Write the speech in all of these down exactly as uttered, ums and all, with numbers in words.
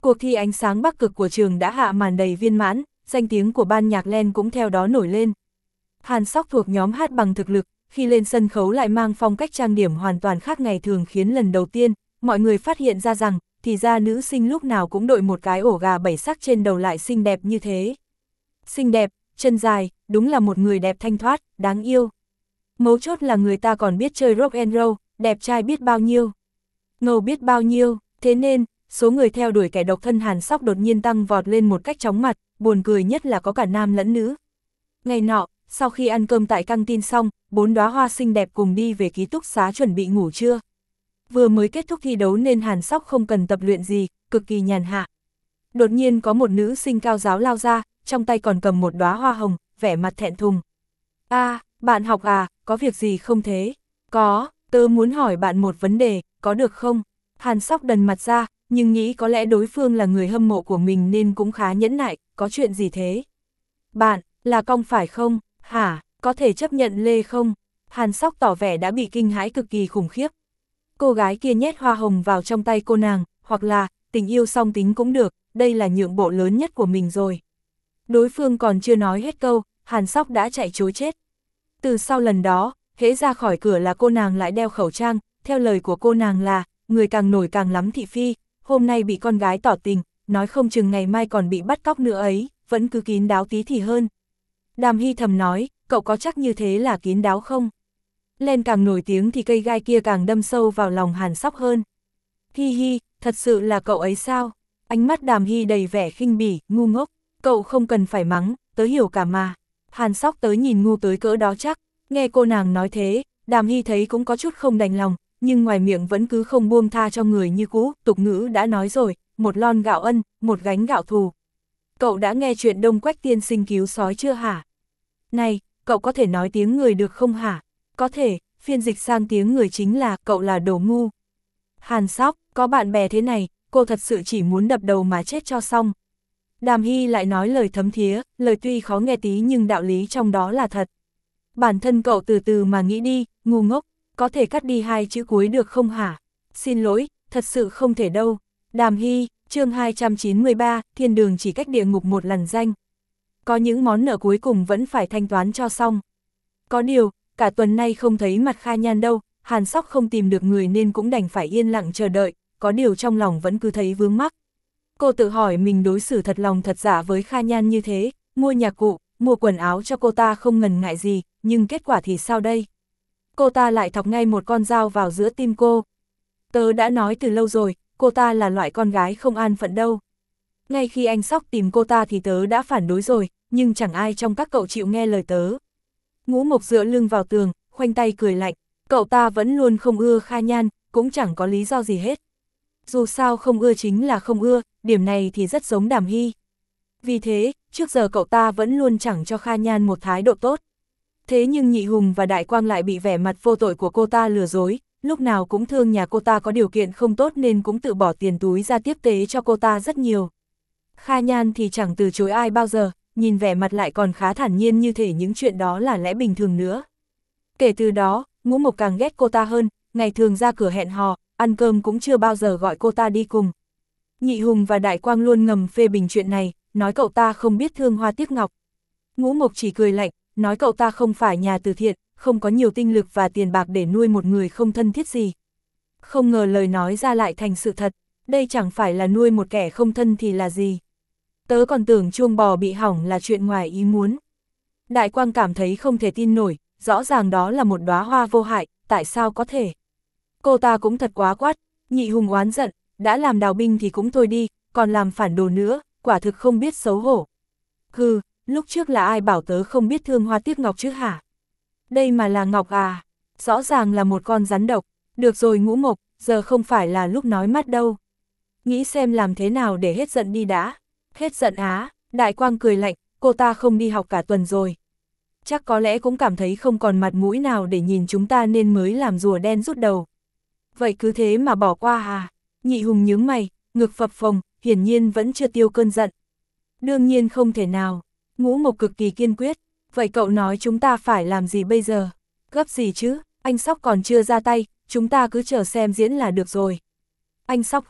Cuộc thi ánh sáng Bắc Cực của trường đã hạ màn đầy viên mãn, danh tiếng của ban nhạc Len cũng theo đó nổi lên. Hàn Sóc thuộc nhóm hát bằng thực lực, khi lên sân khấu lại mang phong cách trang điểm hoàn toàn khác ngày thường, khiến lần đầu tiên, mọi người phát hiện ra rằng, thì ra nữ sinh lúc nào cũng đội một cái ổ gà bảy sắc trên đầu lại xinh đẹp như thế. Xinh đẹp, chân dài, đúng là một người đẹp thanh thoát, đáng yêu. Mấu chốt là người ta còn biết chơi rock and roll, đẹp trai biết bao nhiêu, ngầu biết bao nhiêu, thế nên, số người theo đuổi kẻ độc thân Hàn Sóc đột nhiên tăng vọt lên một cách chóng mặt, buồn cười nhất là có cả nam lẫn nữ. Ngày nọ, sau khi ăn cơm tại căng tin xong, bốn đóa hoa xinh đẹp cùng đi về ký túc xá chuẩn bị ngủ trưa. Vừa mới kết thúc thi đấu nên Hàn Sóc không cần tập luyện gì, cực kỳ nhàn hạ. Đột nhiên có một nữ sinh cao giáo lao ra, trong tay còn cầm một đóa hoa hồng, vẻ mặt thẹn thùng. A, à, bạn học à, có việc gì không thế? Có, tớ muốn hỏi bạn một vấn đề, có được không? Hàn Sóc đần mặt ra, nhưng nghĩ có lẽ đối phương là người hâm mộ của mình nên cũng khá nhẫn nại, có chuyện gì thế? Bạn, là Cong phải không? Hả, có thể chấp nhận Lê không? Hàn Sóc tỏ vẻ đã bị kinh hãi cực kỳ khủng khiếp. Cô gái kia nhét hoa hồng vào trong tay cô nàng, hoặc là, tình yêu song tính cũng được, đây là nhượng bộ lớn nhất của mình rồi. Đối phương còn chưa nói hết câu, Hàn Sóc đã chạy trối chết. Từ sau lần đó, hễ ra khỏi cửa là cô nàng lại đeo khẩu trang, theo lời của cô nàng là, người càng nổi càng lắm thị phi, hôm nay bị con gái tỏ tình, nói không chừng ngày mai còn bị bắt cóc nữa ấy, vẫn cứ kín đáo tí thì hơn. Đàm Hy thầm nói, cậu có chắc như thế là kín đáo không? Len càng nổi tiếng thì cây gai kia càng đâm sâu vào lòng Hàn Sóc hơn. Hi hi, thật sự là cậu ấy sao? Ánh mắt Đàm Hy đầy vẻ khinh bỉ, ngu ngốc, cậu không cần phải mắng, tớ hiểu cả mà. Hàn Sóc tới nhìn ngu tới cỡ đó chắc, nghe cô nàng nói thế, Đàm Hy thấy cũng có chút không đành lòng, nhưng ngoài miệng vẫn cứ không buông tha cho người như cũ, tục ngữ đã nói rồi, một lon gạo ân, một gánh gạo thù. Cậu đã nghe chuyện Đông Quách tiên sinh cứu sói chưa hả? Này, cậu có thể nói tiếng người được không hả? Có thể, phiên dịch sang tiếng người chính là cậu là đồ ngu. Hàn Sóc, có bạn bè thế này, cô thật sự chỉ muốn đập đầu mà chết cho xong. Đàm Hy lại nói lời thấm thía, lời tuy khó nghe tí nhưng đạo lý trong đó là thật. Bản thân cậu từ từ mà nghĩ đi, ngu ngốc, có thể cắt đi hai chữ cuối được không hả? Xin lỗi, thật sự không thể đâu. Đàm Hy, chương hai trăm chín mươi ba, thiên đường chỉ cách địa ngục một lần danh. Có những món nợ cuối cùng vẫn phải thanh toán cho xong. Có điều, cả tuần nay không thấy mặt Kha Nhan đâu, Hàn Sóc không tìm được người nên cũng đành phải yên lặng chờ đợi, có điều trong lòng vẫn cứ thấy vướng mắc. Cô tự hỏi mình đối xử thật lòng thật giả với Kha Nhan như thế, mua nhạc cụ, mua quần áo cho cô ta không ngần ngại gì, nhưng kết quả thì sao đây? Cô ta lại thọc ngay một con dao vào giữa tim cô. Tớ đã nói từ lâu rồi, cô ta là loại con gái không an phận đâu. Ngay khi anh Sóc tìm cô ta thì tớ đã phản đối rồi, nhưng chẳng ai trong các cậu chịu nghe lời tớ. Ngũ Mộc dựa lưng vào tường, khoanh tay cười lạnh, cậu ta vẫn luôn không ưa Kha Nhan, cũng chẳng có lý do gì hết. Dù sao không ưa chính là không ưa, điểm này thì rất giống Đàm Hy. Vì thế, trước giờ cậu ta vẫn luôn chẳng cho Kha Nhan một thái độ tốt. Thế nhưng Nhị Hùng và Đại Quang lại bị vẻ mặt vô tội của cô ta lừa dối, lúc nào cũng thương nhà cô ta có điều kiện không tốt nên cũng tự bỏ tiền túi ra tiếp tế cho cô ta rất nhiều. Kha Nhan thì chẳng từ chối ai bao giờ, nhìn vẻ mặt lại còn khá thản nhiên như thể những chuyện đó là lẽ bình thường nữa. Kể từ đó, Ngũ Mộc càng ghét cô ta hơn, ngày thường ra cửa hẹn hò, ăn cơm cũng chưa bao giờ gọi cô ta đi cùng. Nhị Hùng và Đại Quang luôn ngầm phê bình chuyện này, nói cậu ta không biết thương hoa tiếc ngọc. Ngũ Mộc chỉ cười lạnh, nói cậu ta không phải nhà từ thiện, không có nhiều tinh lực và tiền bạc để nuôi một người không thân thiết gì. Không ngờ lời nói ra lại thành sự thật, đây chẳng phải là nuôi một kẻ không thân thì là gì. Tớ còn tưởng chuông bò bị hỏng là chuyện ngoài ý muốn. Đại Quang cảm thấy không thể tin nổi, rõ ràng đó là một đóa hoa vô hại, tại sao có thể? Cô ta cũng thật quá quát, Nhị Hùng oán giận, đã làm đào binh thì cũng thôi đi, còn làm phản đồ nữa, quả thực không biết xấu hổ. Hừ, lúc trước là ai bảo tớ không biết thương hoa tiếc ngọc chứ hả? Đây mà là ngọc à? Rõ ràng là một con rắn độc. Được rồi Ngũ Mộc, giờ không phải là lúc nói mắt đâu. Nghĩ xem làm thế nào để hết giận đi đã. Hết giận á? Đại Quang cười lạnh, cô ta không đi học cả tuần rồi. Chắc có lẽ cũng cảm thấy không còn mặt mũi nào để nhìn chúng ta nên mới làm rùa đen rút đầu. Vậy cứ thế mà bỏ qua à? Nhị Hùng nhướng mày, ngực phập phồng, hiển nhiên vẫn chưa tiêu cơn giận. Đương nhiên không thể nào. Ngũ Mộc cực kỳ kiên quyết. Vậy cậu nói chúng ta phải làm gì bây giờ? Gấp gì chứ? Anh Sóc còn chưa ra tay, chúng ta cứ chờ xem diễn là được rồi. Anh Sóc á,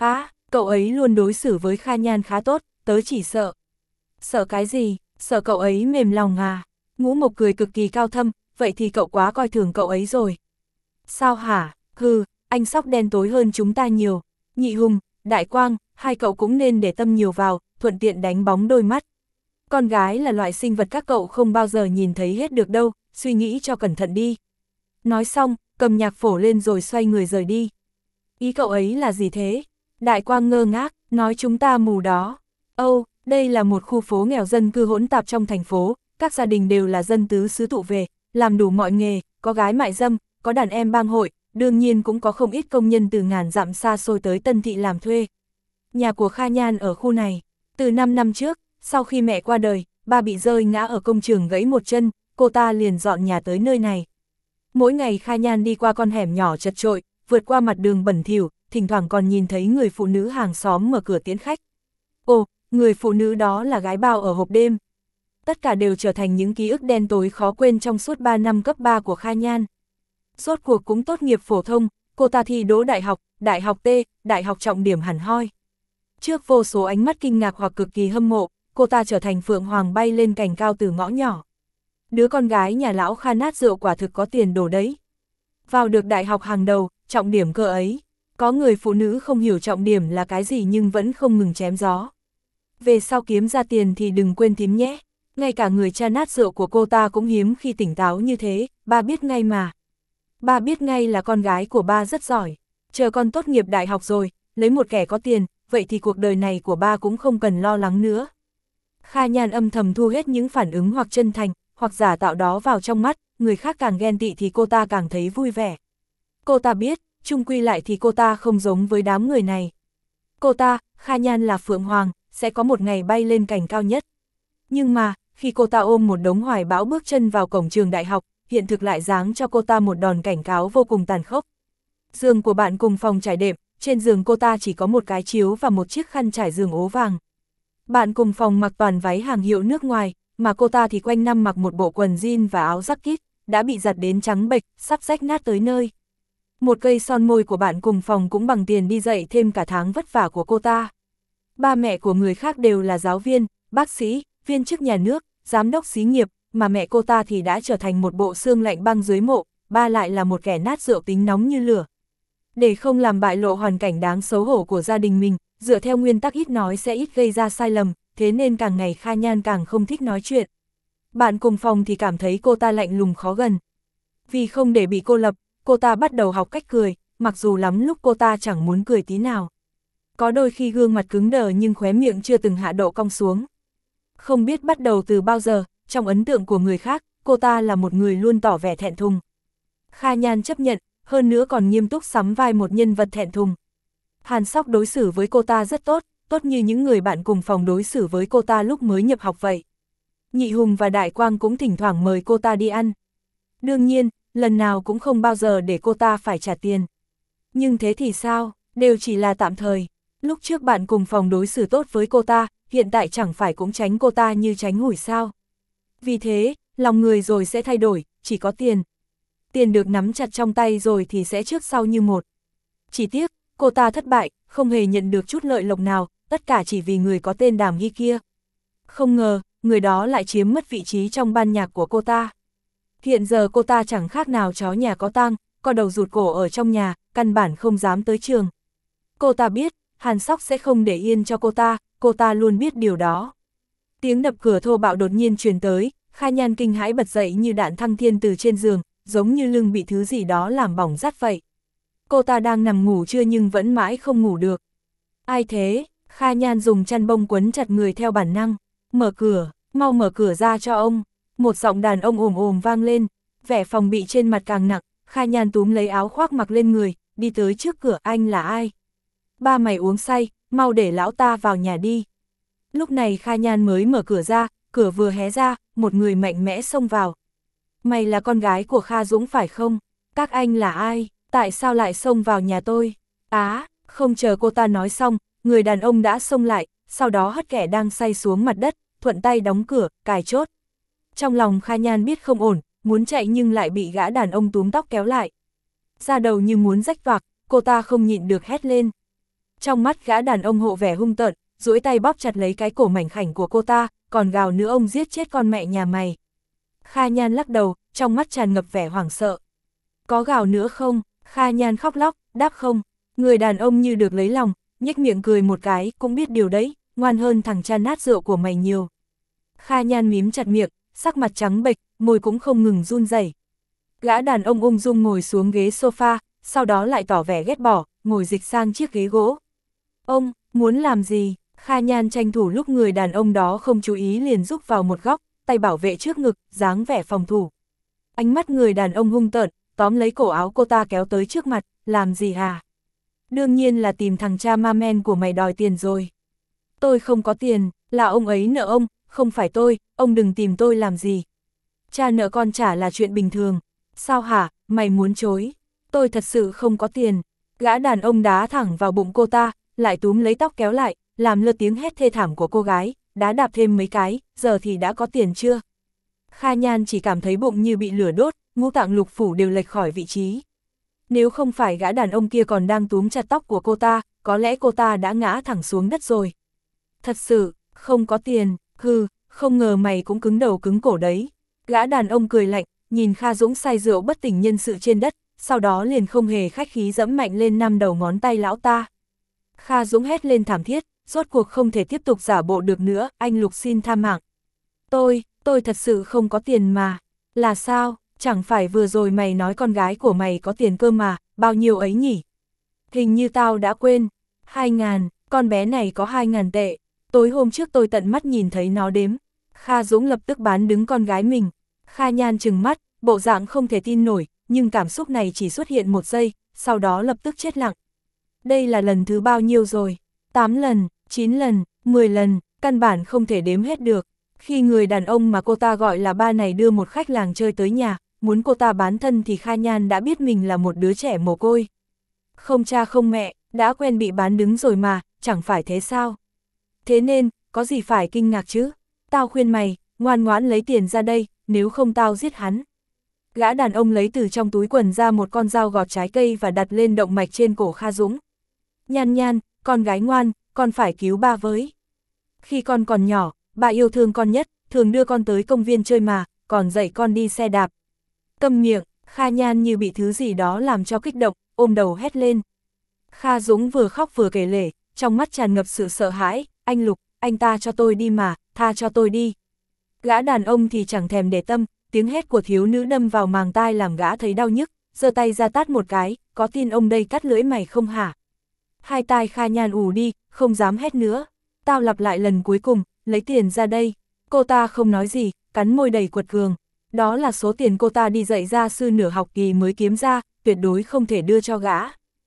Cậu ấy luôn đối xử với Kha Nhan khá tốt, tớ chỉ sợ. Sợ cái gì, sợ cậu ấy mềm lòng à? Ngũ Mộc cười cực kỳ cao thâm, vậy thì cậu quá coi thường cậu ấy rồi. Sao hả, hừ, anh Sóc đen tối hơn chúng ta nhiều. Nhị Hùng, Đại Quang, hai cậu cũng nên để tâm nhiều vào, thuận tiện đánh bóng đôi mắt. Con gái là loại sinh vật các cậu không bao giờ nhìn thấy hết được đâu, suy nghĩ cho cẩn thận đi. Nói xong, cầm nhạc phổ lên rồi xoay người rời đi. Ý cậu ấy là gì thế? Đại Quang ngơ ngác, nói chúng ta mù đó. Âu, đây là một khu phố nghèo dân cư hỗn tạp trong thành phố, các gia đình đều là dân tứ xứ tụ về, làm đủ mọi nghề, có gái mại dâm, có đàn em bang hội, đương nhiên cũng có không ít công nhân từ ngàn dặm xa xôi tới Tân Thị làm thuê. Nhà của Kha Nhan ở khu này, từ năm năm trước, sau khi mẹ qua đời, ba bị rơi ngã ở công trường gãy một chân, cô ta liền dọn nhà tới nơi này. Mỗi ngày Kha Nhan đi qua con hẻm nhỏ chật chội, vượt qua mặt đường bẩn thỉu, thỉnh thoảng còn nhìn thấy người phụ nữ hàng xóm mở cửa tiễn khách. Ồ, người phụ nữ đó là gái bao ở hộp đêm. Tất cả đều trở thành những ký ức đen tối khó quên trong suốt ba năm cấp ba của Kha Nhan. Rốt cuộc cũng tốt nghiệp phổ thông, cô ta thi đỗ đại học, đại học T, đại học trọng điểm hẳn hoi. Trước vô số ánh mắt kinh ngạc hoặc cực kỳ hâm mộ, cô ta trở thành phượng hoàng bay lên cành cao từ ngõ nhỏ. Đứa con gái nhà lão Kha nát rượu quả thực có tiền đồ đấy. Vào được đại học hàng đầu, trọng điểm cơ ấy. Có người phụ nữ không hiểu trọng điểm là cái gì nhưng vẫn không ngừng chém gió. Về sau kiếm ra tiền thì đừng quên thím nhé. Ngay cả người cha nát rượu của cô ta cũng hiếm khi tỉnh táo như thế, ba biết ngay mà. Ba biết ngay là con gái của ba rất giỏi. Chờ con tốt nghiệp đại học rồi, lấy một kẻ có tiền, vậy thì cuộc đời này của ba cũng không cần lo lắng nữa. Kha Nhan âm thầm thu hết những phản ứng hoặc chân thành, hoặc giả tạo đó vào trong mắt, người khác càng ghen tị thì cô ta càng thấy vui vẻ. Cô ta biết, chung quy lại thì cô ta không giống với đám người này. Cô ta, Kha Nhan là phượng hoàng, sẽ có một ngày bay lên cành cao nhất. Nhưng mà, khi cô ta ôm một đống hoài bão bước chân vào cổng trường đại học, hiện thực lại giáng cho cô ta một đòn cảnh cáo vô cùng tàn khốc. Giường của bạn cùng phòng trải đệm, trên giường cô ta chỉ có một cái chiếu và một chiếc khăn trải giường ố vàng. Bạn cùng phòng mặc toàn váy hàng hiệu nước ngoài, mà cô ta thì quanh năm mặc một bộ quần jean và áo jacket, đã bị giặt đến trắng bệch, sắp rách nát tới nơi. Một cây son môi của bạn cùng phòng cũng bằng tiền đi dạy thêm cả tháng vất vả của cô ta. Ba mẹ của người khác đều là giáo viên, bác sĩ, viên chức nhà nước, giám đốc xí nghiệp, mà mẹ cô ta thì đã trở thành một bộ xương lạnh băng dưới mộ, ba lại là một kẻ nát rượu tính nóng như lửa. Để không làm bại lộ hoàn cảnh đáng xấu hổ của gia đình mình, dựa theo nguyên tắc ít nói sẽ ít gây ra sai lầm, thế nên càng ngày Kha Nhan càng không thích nói chuyện. Bạn cùng phòng thì cảm thấy cô ta lạnh lùng khó gần. Vì không để bị cô lập, cô ta bắt đầu học cách cười, mặc dù lắm lúc cô ta chẳng muốn cười tí nào. Có đôi khi gương mặt cứng đờ nhưng khóe miệng chưa từng hạ độ cong xuống. Không biết bắt đầu từ bao giờ, trong ấn tượng của người khác, cô ta là một người luôn tỏ vẻ thẹn thùng. Kha Nhan chấp nhận, hơn nữa còn nghiêm túc sắm vai một nhân vật thẹn thùng. Hàn Sóc đối xử với cô ta rất tốt, tốt như những người bạn cùng phòng đối xử với cô ta lúc mới nhập học vậy. Nhị Hùng và Đại Quang cũng thỉnh thoảng mời cô ta đi ăn. Đương nhiên, lần nào cũng không bao giờ để cô ta phải trả tiền. Nhưng thế thì sao, đều chỉ là tạm thời. Lúc trước bạn cùng phòng đối xử tốt với cô ta, hiện tại chẳng phải cũng tránh cô ta như tránh hủi sao. Vì thế, lòng người rồi sẽ thay đổi, chỉ có tiền. Tiền được nắm chặt trong tay rồi thì sẽ trước sau như một. Chỉ tiếc, cô ta thất bại, không hề nhận được chút lợi lộc nào, tất cả chỉ vì người có tên Đàm Hy kia. Không ngờ, người đó lại chiếm mất vị trí trong ban nhạc của cô ta. Hiện giờ cô ta chẳng khác nào chó nhà có tang, co đầu rụt cổ ở trong nhà, căn bản không dám tới trường. Cô ta biết, Hàn Sóc sẽ không để yên cho cô ta, cô ta luôn biết điều đó. Tiếng đập cửa thô bạo đột nhiên truyền tới, Kha Nhan kinh hãi bật dậy như đạn thăng thiên từ trên giường, giống như lưng bị thứ gì đó làm bỏng rát vậy. Cô ta đang nằm ngủ trưa nhưng vẫn mãi không ngủ được. Ai thế? Kha Nhan dùng chăn bông quấn chặt người theo bản năng. Mở cửa, mau mở cửa ra cho ông. Một giọng đàn ông ồm ồm vang lên, vẻ phòng bị trên mặt càng nặng. Kha Nhan túm lấy áo khoác mặc lên người, đi tới trước cửa. Anh là ai? Ba mày uống say, mau để lão ta vào nhà đi. Lúc này Kha Nhan mới mở cửa ra, cửa vừa hé ra, một người mạnh mẽ xông vào. Mày là con gái của Kha Dũng phải không? Các anh là ai? Tại sao lại xông vào nhà tôi? Á, không chờ cô ta nói xong, người đàn ông đã xông lại, sau đó hất kẻ đang say xuống mặt đất, thuận tay đóng cửa, cài chốt. Trong lòng Kha Nhan biết không ổn, muốn chạy nhưng lại bị gã đàn ông túm tóc kéo lại. Da đầu như muốn rách toạc, cô ta không nhịn được hét lên. Trong mắt gã đàn ông hộ vẻ hung tợn, duỗi tay bóp chặt lấy cái cổ mảnh khảnh của cô ta, còn gào nữa ông giết chết con mẹ nhà mày. Kha Nhan lắc đầu, trong mắt tràn ngập vẻ hoảng sợ. Có gào nữa không? Kha Nhan khóc lóc, đáp không. Người đàn ông như được lấy lòng, nhếch miệng cười một cái, cũng biết điều đấy, ngoan hơn thằng cha nát rượu của mày nhiều. Kha Nhan mím chặt miệng, sắc mặt trắng bệch, môi cũng không ngừng run rẩy. Gã đàn ông ung dung ngồi xuống ghế sofa, sau đó lại tỏ vẻ ghét bỏ, ngồi dịch sang chiếc ghế gỗ. Ông, muốn làm gì? Kha Nhan tranh thủ lúc người đàn ông đó không chú ý liền rúc vào một góc, tay bảo vệ trước ngực, dáng vẻ phòng thủ. Ánh mắt người đàn ông hung tợn, tóm lấy cổ áo cô ta kéo tới trước mặt, làm gì hả? Đương nhiên là tìm thằng cha ma men của mày đòi tiền rồi. Tôi không có tiền, là ông ấy nợ ông, không phải tôi, ông đừng tìm tôi làm gì. Cha nợ con trả là chuyện bình thường. Sao hả, mày muốn chối? Tôi thật sự không có tiền. Gã đàn ông đá thẳng vào bụng cô ta, lại túm lấy tóc kéo lại, làm lơ tiếng hét thê thảm của cô gái, đá đạp thêm mấy cái, giờ thì đã có tiền chưa? Kha Nhan chỉ cảm thấy bụng như bị lửa đốt, ngũ tạng lục phủ đều lệch khỏi vị trí. Nếu không phải gã đàn ông kia còn đang túm chặt tóc của cô ta, có lẽ cô ta đã ngã thẳng xuống đất rồi. Thật sự, không có tiền, hừ, không ngờ mày cũng cứng đầu cứng cổ đấy. Gã đàn ông cười lạnh, nhìn Kha Dũng say rượu bất tỉnh nhân sự trên đất, sau đó liền không hề khách khí dẫm mạnh lên năm đầu ngón tay lão ta. Kha Dũng hét lên thảm thiết, rốt cuộc không thể tiếp tục giả bộ được nữa, anh Lục xin tha mạng. Tôi, tôi thật sự không có tiền mà. Là sao, chẳng phải vừa rồi mày nói con gái của mày có tiền cơ mà, bao nhiêu ấy nhỉ? Hình như tao đã quên. Hai ngàn, con bé này có hai ngàn tệ. Tối hôm trước tôi tận mắt nhìn thấy nó đếm. Kha Dũng lập tức bán đứng con gái mình. Kha Nhan trừng mắt, bộ dạng không thể tin nổi, nhưng cảm xúc này chỉ xuất hiện một giây, sau đó lập tức chết lặng. Đây là lần thứ bao nhiêu rồi? tám lần, chín lần, mười lần, căn bản không thể đếm hết được. Khi người đàn ông mà cô ta gọi là ba này đưa một khách làng chơi tới nhà, muốn cô ta bán thân thì Kha Nhan đã biết mình là một đứa trẻ mồ côi. Không cha không mẹ, đã quen bị bán đứng rồi mà, chẳng phải thế sao? Thế nên, có gì phải kinh ngạc chứ? Tao khuyên mày, ngoan ngoãn lấy tiền ra đây, nếu không tao giết hắn. Gã đàn ông lấy từ trong túi quần ra một con dao gọt trái cây và đặt lên động mạch trên cổ Kha Dũng. Nhan Nhan, con gái ngoan, con phải cứu ba với. Khi con còn nhỏ, bà yêu thương con nhất, thường đưa con tới công viên chơi mà, còn dạy con đi xe đạp. Câm miệng, Kha Nhan như bị thứ gì đó làm cho kích động, ôm đầu hét lên. Kha Dũng vừa khóc vừa kể lể, trong mắt tràn ngập sự sợ hãi, anh Lục, anh ta cho tôi đi mà, tha cho tôi đi. Gã đàn ông thì chẳng thèm để tâm, tiếng hét của thiếu nữ đâm vào màng tai làm gã thấy đau nhức, giơ tay ra tát một cái, có tin ông đây cắt lưỡi mày không hả? Hai tai Kha Nhan ù đi, không dám hét nữa. Tao lặp lại lần cuối cùng, lấy tiền ra đây. Cô ta không nói gì, cắn môi đầy quật cường. Đó là số tiền cô ta đi dạy gia sư nửa học kỳ mới kiếm ra, tuyệt đối không thể đưa cho gã.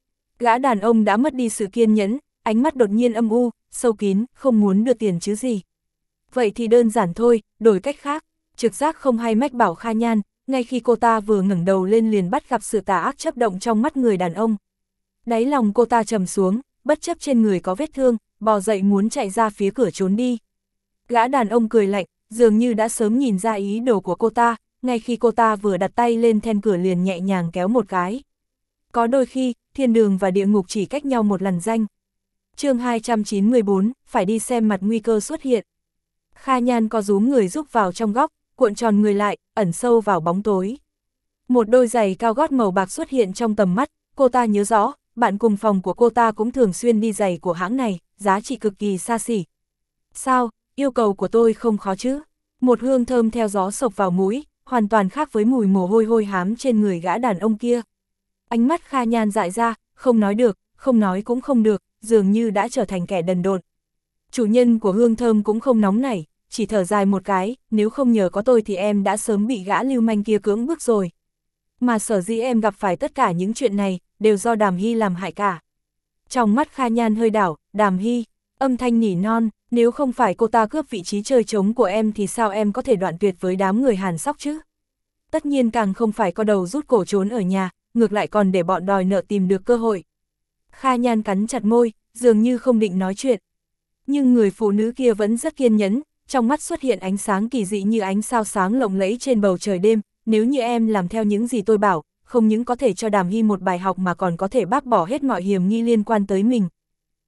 Gã đàn ông đã mất đi sự kiên nhẫn, ánh mắt đột nhiên âm u, sâu kín, không muốn đưa tiền chứ gì. Vậy thì đơn giản thôi, đổi cách khác. Trực giác không hay mách bảo Kha Nhan, ngay khi cô ta vừa ngẩng đầu lên liền bắt gặp sự tà ác chớp động trong mắt người đàn ông. Đáy lòng cô ta trầm xuống, bất chấp trên người có vết thương, bò dậy muốn chạy ra phía cửa trốn đi. Gã đàn ông cười lạnh, dường như đã sớm nhìn ra ý đồ của cô ta, ngay khi cô ta vừa đặt tay lên then cửa liền nhẹ nhàng kéo một cái. Có đôi khi, thiên đường và địa ngục chỉ cách nhau một lần danh. Chương hai trăm chín mươi bốn, phải đi xem mặt nguy cơ xuất hiện. Kha Nhan co rúm người rúc vào trong góc, cuộn tròn người lại, ẩn sâu vào bóng tối. Một đôi giày cao gót màu bạc xuất hiện trong tầm mắt, cô ta nhớ rõ, bạn cùng phòng của cô ta cũng thường xuyên đi giày của hãng này, giá trị cực kỳ xa xỉ. Sao, yêu cầu của tôi không khó chứ? Một hương thơm theo gió sộc vào mũi, hoàn toàn khác với mùi mồ hôi hôi hám trên người gã đàn ông kia. Ánh mắt Kha Nhan dại ra, không nói được, không nói cũng không được, dường như đã trở thành kẻ đần độn. Chủ nhân của hương thơm cũng không nóng nảy, chỉ thở dài một cái, nếu không nhờ có tôi thì em đã sớm bị gã lưu manh kia cưỡng bức rồi. Mà sở dĩ em gặp phải tất cả những chuyện này, đều do Đàm Hy làm hại cả. Trong mắt Kha Nhan hơi đảo, Đàm Hy, âm thanh nỉ non, nếu không phải cô ta cướp vị trí chơi trống của em thì sao em có thể đoạn tuyệt với đám người Hàn Sóc chứ? Tất nhiên càng không phải có đầu rút cổ trốn ở nhà, ngược lại còn để bọn đòi nợ tìm được cơ hội. Kha Nhan cắn chặt môi, dường như không định nói chuyện. Nhưng người phụ nữ kia vẫn rất kiên nhẫn, trong mắt xuất hiện ánh sáng kỳ dị như ánh sao sáng lộng lẫy trên bầu trời đêm. Nếu như em làm theo những gì tôi bảo, không những có thể cho Đàm Hy một bài học mà còn có thể bác bỏ hết mọi hiểm nghi liên quan tới mình.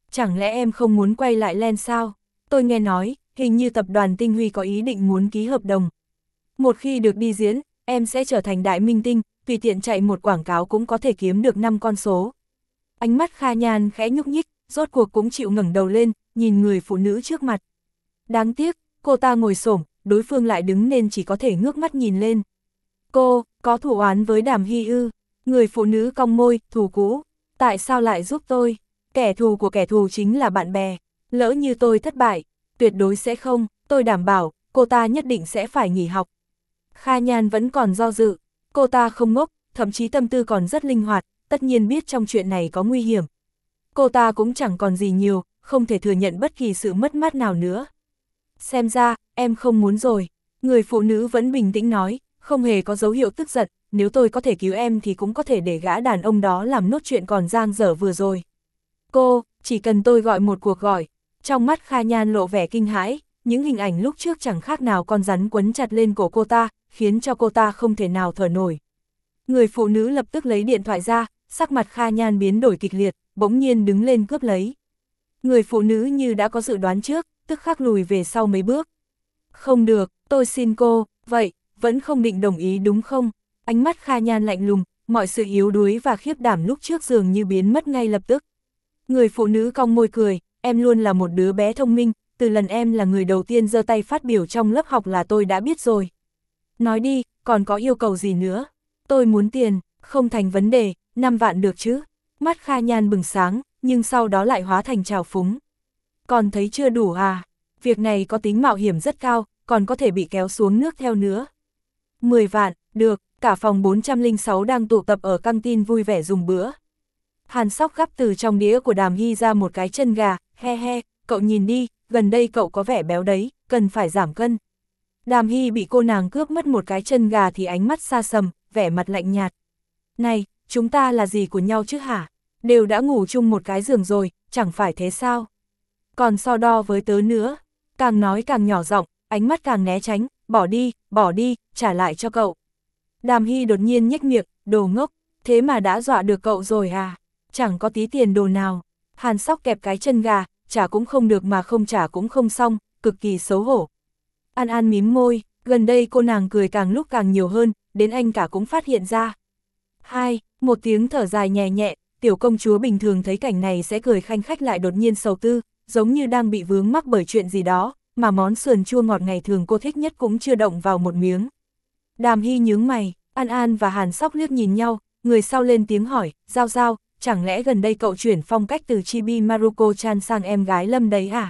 Chẳng lẽ em không muốn quay lại Len sao? Tôi nghe nói, hình như tập đoàn Tinh Huy có ý định muốn ký hợp đồng. Một khi được đi diễn, em sẽ trở thành đại minh tinh, tùy tiện chạy một quảng cáo cũng có thể kiếm được năm con số. Ánh mắt Kha Nhan khẽ nhúc nhích, rốt cuộc cũng chịu ngẩng đầu lên, nhìn người phụ nữ trước mặt. Đáng tiếc, cô ta ngồi xổm, đối phương lại đứng nên chỉ có thể ngước mắt nhìn lên. Cô, có thù oán với Đàm Hy ư? Người phụ nữ cong môi, thù cũ. Tại sao lại giúp tôi? Kẻ thù của kẻ thù chính là bạn bè. Lỡ như tôi thất bại, tuyệt đối sẽ không, tôi đảm bảo, cô ta nhất định sẽ phải nghỉ học. Kha Nhan vẫn còn do dự, cô ta không ngốc, thậm chí tâm tư còn rất linh hoạt, tất nhiên biết trong chuyện này có nguy hiểm. Cô ta cũng chẳng còn gì nhiều, không thể thừa nhận bất kỳ sự mất mát nào nữa. Xem ra, em không muốn rồi. Người phụ nữ vẫn bình tĩnh nói, không hề có dấu hiệu tức giận, nếu tôi có thể cứu em thì cũng có thể để gã đàn ông đó làm nốt chuyện còn dang dở vừa rồi. Cô, chỉ cần tôi gọi một cuộc gọi. Trong mắt Kha Nhan lộ vẻ kinh hãi, những hình ảnh lúc trước chẳng khác nào con rắn quấn chặt lên cổ cô ta, khiến cho cô ta không thể nào thở nổi. Người phụ nữ lập tức lấy điện thoại ra, sắc mặt Kha Nhan biến đổi kịch liệt, bỗng nhiên đứng lên cướp lấy. Người phụ nữ như đã có dự đoán trước, tức khắc lùi về sau mấy bước. Không được, tôi xin cô, vậy, vẫn không định đồng ý đúng không? Ánh mắt Kha Nhan lạnh lùng, mọi sự yếu đuối và khiếp đảm lúc trước dường như biến mất ngay lập tức. Người phụ nữ cong môi cười, em luôn là một đứa bé thông minh, từ lần em là người đầu tiên giơ tay phát biểu trong lớp học là tôi đã biết rồi. Nói đi, còn có yêu cầu gì nữa? Tôi muốn tiền, không thành vấn đề, năm vạn được chứ? Mắt Kha Nhan bừng sáng, nhưng sau đó lại hóa thành trào phúng. Còn thấy chưa đủ à? Việc này có tính mạo hiểm rất cao, còn có thể bị kéo xuống nước theo nữa. mười vạn, được, cả phòng bốn trăm lẻ sáu đang tụ tập ở căng tin vui vẻ dùng bữa. Hàn Sóc gắp từ trong đĩa của Đàm Hy ra một cái chân gà, he he, cậu nhìn đi, gần đây cậu có vẻ béo đấy, cần phải giảm cân. Đàm Hy bị cô nàng cướp mất một cái chân gà thì ánh mắt xa sầm, vẻ mặt lạnh nhạt. Này, chúng ta là gì của nhau chứ hả? Đều đã ngủ chung một cái giường rồi, chẳng phải thế sao? Còn so đo với tớ nữa, càng nói càng nhỏ giọng, ánh mắt càng né tránh, bỏ đi, bỏ đi, trả lại cho cậu. Đàm Hy đột nhiên nhếch miệng, đồ ngốc, thế mà đã dọa được cậu rồi à? Chẳng có tí tiền đồ nào. Hàn Sóc kẹp cái chân gà, trả cũng không được mà không trả cũng không xong, cực kỳ xấu hổ. An An mím môi, gần đây cô nàng cười càng lúc càng nhiều hơn, đến anh cả cũng phát hiện ra. Hai, một tiếng thở dài nhẹ nhẹ, tiểu công chúa bình thường thấy cảnh này sẽ cười khanh khách lại đột nhiên sầu tư, giống như đang bị vướng mắc bởi chuyện gì đó, mà món sườn chua ngọt ngày thường cô thích nhất cũng chưa động vào một miếng. Đàm Hy nhướng mày, An An và Hàn Sóc liếc nhìn nhau, người sau lên tiếng hỏi, Giao Giao, chẳng lẽ gần đây cậu chuyển phong cách từ Chibi Maruko-chan sang em gái Lâm đấy à?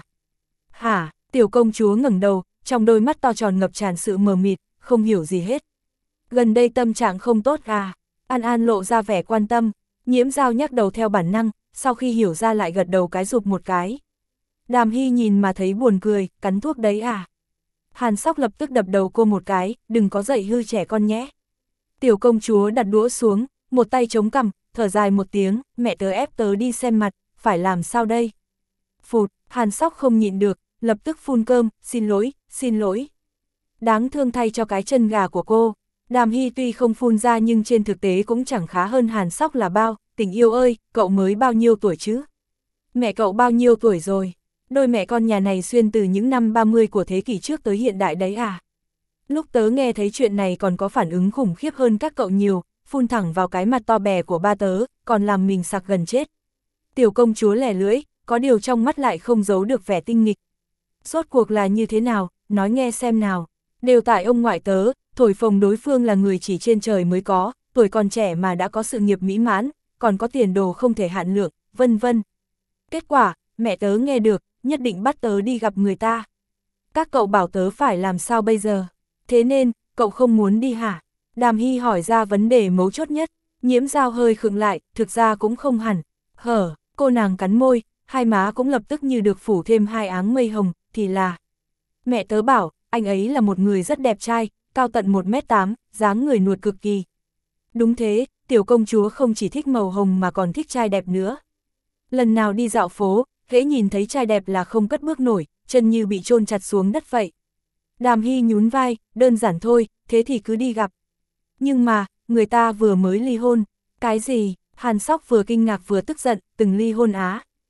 Hả? Tiểu công chúa ngẩng đầu, trong đôi mắt to tròn ngập tràn sự mờ mịt, không hiểu gì hết. Gần đây tâm trạng không tốt à? An An lộ ra vẻ quan tâm, Nhiễm Giao nhắc đầu theo bản năng, sau khi hiểu ra lại gật đầu cái rụp một cái. Đàm Hy nhìn mà thấy buồn cười, cắn thuốc đấy à? Hàn Sóc lập tức đập đầu cô một cái, đừng có dạy hư trẻ con nhé. Tiểu công chúa đặt đũa xuống, một tay chống cằm, thở dài một tiếng, mẹ tớ ép tớ đi xem mặt, phải làm sao đây? Phụt, Hàn Sóc không nhịn được, lập tức phun cơm, xin lỗi, xin lỗi. Đáng thương thay cho cái chân gà của cô. Đàm Hy tuy không phun ra nhưng trên thực tế cũng chẳng khá hơn Hàn Sóc là bao, tình yêu ơi, cậu mới bao nhiêu tuổi chứ? Mẹ cậu bao nhiêu tuổi rồi? Đôi mẹ con nhà này xuyên từ những năm ba mươi của thế kỷ trước tới hiện đại đấy à? Lúc tớ nghe thấy chuyện này còn có phản ứng khủng khiếp hơn các cậu nhiều, phun thẳng vào cái mặt to bè của ba tớ, còn làm mình sặc gần chết. Tiểu công chúa lẻ lưỡi, có điều trong mắt lại không giấu được vẻ tinh nghịch. Rốt cuộc là như thế nào, nói nghe xem nào. Đều tại ông ngoại tớ, thổi phồng đối phương là người chỉ trên trời mới có, tuổi còn trẻ mà đã có sự nghiệp mỹ mãn, còn có tiền đồ không thể hạn lượng, vân vân. Kết quả, mẹ tớ nghe được, nhất định bắt tớ đi gặp người ta. Các cậu bảo tớ phải làm sao bây giờ? Thế nên, cậu không muốn đi hả? Đàm Hy hỏi ra vấn đề mấu chốt nhất. Nhiễm Giao hơi khựng lại, thực ra cũng không hẳn. Hở, cô nàng cắn môi, hai má cũng lập tức như được phủ thêm hai áng mây hồng, thì là. Mẹ tớ bảo, anh ấy là một người rất đẹp trai, cao tận một mét tám, dáng người nuột cực kỳ. Đúng thế, tiểu công chúa không chỉ thích màu hồng mà còn thích trai đẹp nữa. Lần nào đi dạo phố, hễ nhìn thấy trai đẹp là không cất bước nổi, chân như bị chôn chặt xuống đất vậy. Đàm Hy nhún vai, đơn giản thôi, thế thì cứ đi gặp. Nhưng mà, người ta vừa mới ly hôn. Cái gì? Hàn Sóc vừa kinh ngạc vừa tức giận, từng ly hôn á.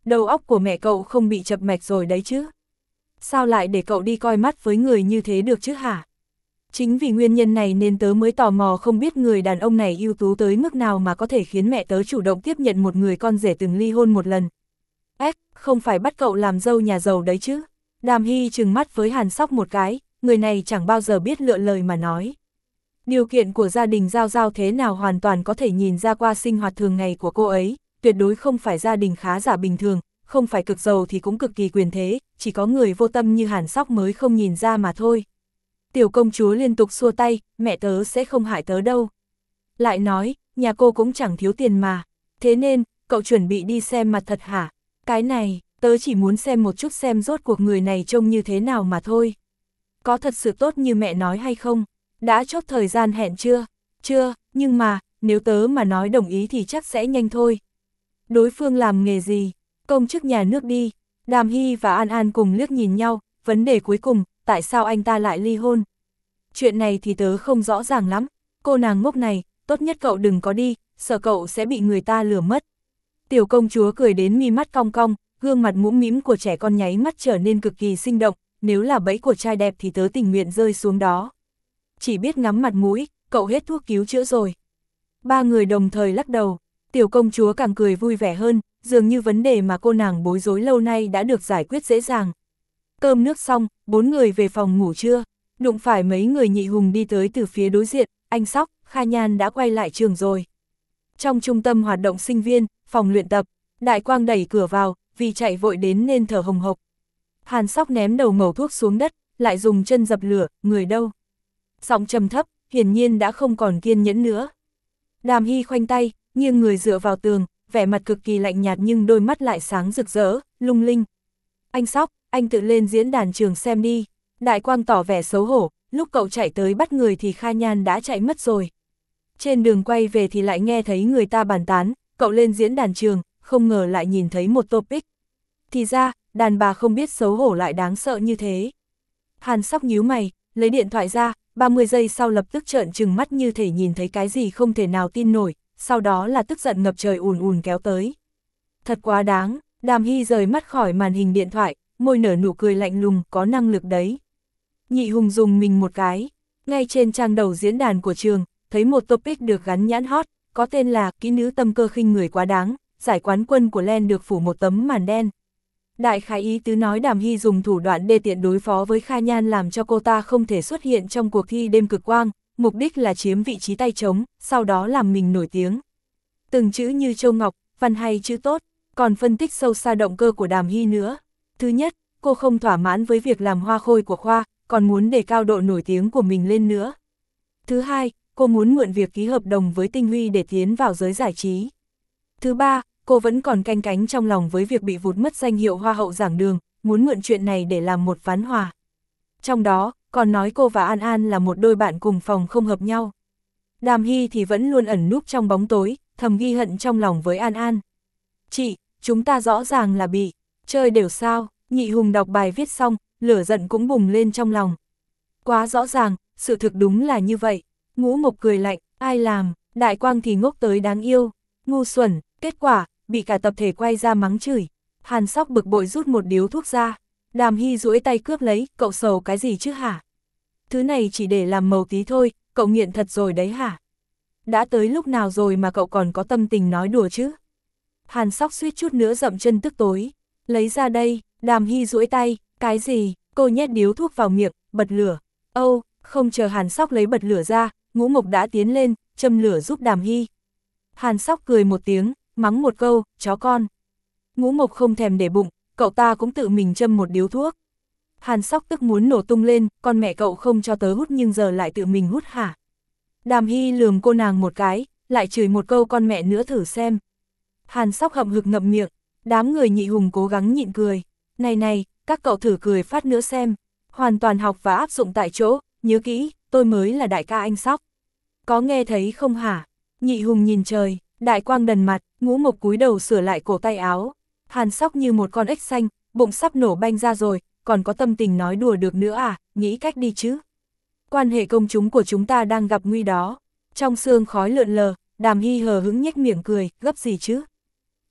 đầu óc của mẹ cậu không bị chập mạch rồi đấy chứ. Sao lại để cậu đi coi mắt với người như thế được chứ hả? Chính vì nguyên nhân này nên tớ mới tò mò không biết người đàn ông này ưu tú tới mức nào mà có thể khiến mẹ tớ chủ động tiếp nhận một người con rể từng ly hôn một lần. Ếch, không phải bắt cậu làm dâu nhà giàu đấy chứ. Đàm Hy trừng mắt với Hàn Sóc một cái, người này chẳng bao giờ biết lựa lời mà nói. Điều kiện của gia đình Giao Giao thế nào hoàn toàn có thể nhìn ra qua sinh hoạt thường ngày của cô ấy, tuyệt đối không phải gia đình khá giả bình thường, không phải cực giàu thì cũng cực kỳ quyền thế, chỉ có người vô tâm như Hàn Sóc mới không nhìn ra mà thôi. Tiểu công chúa liên tục xua tay, mẹ tớ sẽ không hại tớ đâu. Lại nói, nhà cô cũng chẳng thiếu tiền mà, thế nên, cậu chuẩn bị đi xem mặt thật hả? Cái này, tớ chỉ muốn xem một chút xem rốt cuộc người này trông như thế nào mà thôi. Có thật sự tốt như mẹ nói hay không? Đã chốt thời gian hẹn chưa? Chưa, nhưng mà, nếu tớ mà nói đồng ý thì chắc sẽ nhanh thôi. Đối phương làm nghề gì? Công chức nhà nước đi. Đàm Hy và An An cùng liếc nhìn nhau, vấn đề cuối cùng, tại sao anh ta lại ly hôn? Chuyện này thì tớ không rõ ràng lắm, cô nàng ngốc này, tốt nhất cậu đừng có đi, sợ cậu sẽ bị người ta lừa mất. Tiểu công chúa cười đến mi mắt cong cong, gương mặt mũm mĩm của trẻ con nháy mắt trở nên cực kỳ sinh động, nếu là bẫy của trai đẹp thì tớ tình nguyện rơi xuống đó. Chỉ biết ngắm mặt mũi, cậu hết thuốc cứu chữa rồi. Ba người đồng thời lắc đầu, tiểu công chúa càng cười vui vẻ hơn, dường như vấn đề mà cô nàng bối rối lâu nay đã được giải quyết dễ dàng. Cơm nước xong, bốn người về phòng ngủ trưa, đụng phải mấy người nhị hùng đi tới từ phía đối diện, anh Sóc, Kha Nhan đã quay lại trường rồi. Trong trung tâm hoạt động sinh viên, phòng luyện tập, Đại Quang đẩy cửa vào, vì chạy vội đến nên thở hồng hộc. Hàn Sóc ném đầu mẩu thuốc xuống đất, lại dùng chân dập lửa, người đâu? Giọng trầm thấp, hiển nhiên đã không còn kiên nhẫn nữa. Đàm Hy khoanh tay, nghiêng người dựa vào tường, vẻ mặt cực kỳ lạnh nhạt nhưng đôi mắt lại sáng rực rỡ, lung linh. Anh Sóc, anh tự lên diễn đàn trường xem đi. Đại Quang tỏ vẻ xấu hổ, lúc cậu chạy tới bắt người thì Kha Nhan đã chạy mất rồi. Trên đường quay về thì lại nghe thấy người ta bàn tán, cậu lên diễn đàn trường, không ngờ lại nhìn thấy một topic. Thì ra, đàn bà không biết xấu hổ lại đáng sợ như thế. Hàn Sóc nhíu mày, lấy điện thoại ra, ba mươi giây sau lập tức trợn trừng mắt như thể nhìn thấy cái gì không thể nào tin nổi, sau đó là tức giận ngập trời ùn ùn kéo tới. Thật quá đáng, Đàm Hy rời mắt khỏi màn hình điện thoại, môi nở nụ cười lạnh lùng, có năng lực đấy. Nhị hùng dùng mình một cái, ngay trên trang đầu diễn đàn của trường, thấy một topic được gắn nhãn hot, có tên là kỹ nữ tâm cơ khinh người quá đáng, giải quán quân của Len được phủ một tấm màn đen. Đại khái ý tứ nói Đàm Hy dùng thủ đoạn đê tiện đối phó với Kha Nhan làm cho cô ta không thể xuất hiện trong cuộc thi đêm cực quang, mục đích là chiếm vị trí tay trống, sau đó làm mình nổi tiếng. Từng chữ như châu ngọc, văn hay chữ tốt, còn phân tích sâu xa động cơ của Đàm Hy nữa. Thứ nhất, cô không thỏa mãn với việc làm hoa khôi của khoa, còn muốn đề cao độ nổi tiếng của mình lên nữa. Thứ hai, cô muốn mượn việc ký hợp đồng với Tinh Huy để tiến vào giới giải trí. Thứ ba, cô vẫn còn canh cánh trong lòng với việc bị vụt mất danh hiệu Hoa hậu giảng đường, muốn mượn chuyện này để làm một ván hòa. Trong đó, còn nói cô và An An là một đôi bạn cùng phòng không hợp nhau. Đàm Hy thì vẫn luôn ẩn núp trong bóng tối, thầm ghi hận trong lòng với An An. Chị, chúng ta rõ ràng là bị chơi đều sao, nhị hùng đọc bài viết xong, lửa giận cũng bùng lên trong lòng. Quá rõ ràng, sự thực đúng là như vậy. Ngũ Mộc cười lạnh, ai làm, Đại Quang thì ngốc tới đáng yêu, ngu xuẩn, kết quả, bị cả tập thể quay ra mắng chửi. Hàn Sóc bực bội rút một điếu thuốc ra, Đàm Hy duỗi tay cướp lấy, cậu sầu cái gì chứ hả? Thứ này chỉ để làm màu tí thôi, cậu nghiện thật rồi đấy hả? Đã tới lúc nào rồi mà cậu còn có tâm tình nói đùa chứ? Hàn Sóc suýt chút nữa dậm chân tức tối, lấy ra đây, Đàm Hy duỗi tay, cái gì? Cô nhét điếu thuốc vào miệng, bật lửa. Âu, không chờ Hàn Sóc lấy bật lửa ra, Ngũ Mộc đã tiến lên, châm lửa giúp Đàm Hy. Hàn Sóc cười một tiếng, mắng một câu, chó con. Ngũ Mộc không thèm để bụng, cậu ta cũng tự mình châm một điếu thuốc. Hàn Sóc tức muốn nổ tung lên, con mẹ cậu không cho tớ hút nhưng giờ lại tự mình hút hả? Đàm Hy lườm cô nàng một cái, lại chửi một câu con mẹ nữa thử xem. Hàn Sóc hậm hực ngậm miệng, đám người nhị hùng cố gắng nhịn cười. Này này, các cậu thử cười phát nữa xem. Hoàn toàn học và áp dụng tại chỗ, nhớ kỹ, tôi mới là đại ca anh Sóc. Có nghe thấy không hả? Nhị hùng nhìn trời, Đại Quang đần mặt, Ngũ Mộc cúi đầu sửa lại cổ tay áo. Hàn Sóc như một con ếch xanh, bụng sắp nổ banh ra rồi, còn có tâm tình nói đùa được nữa à, nghĩ cách đi chứ. Quan hệ công chúng của chúng ta đang gặp nguy đó. Trong sương khói lượn lờ, Đàm Hy hờ hững nhếch miệng cười, gấp gì chứ?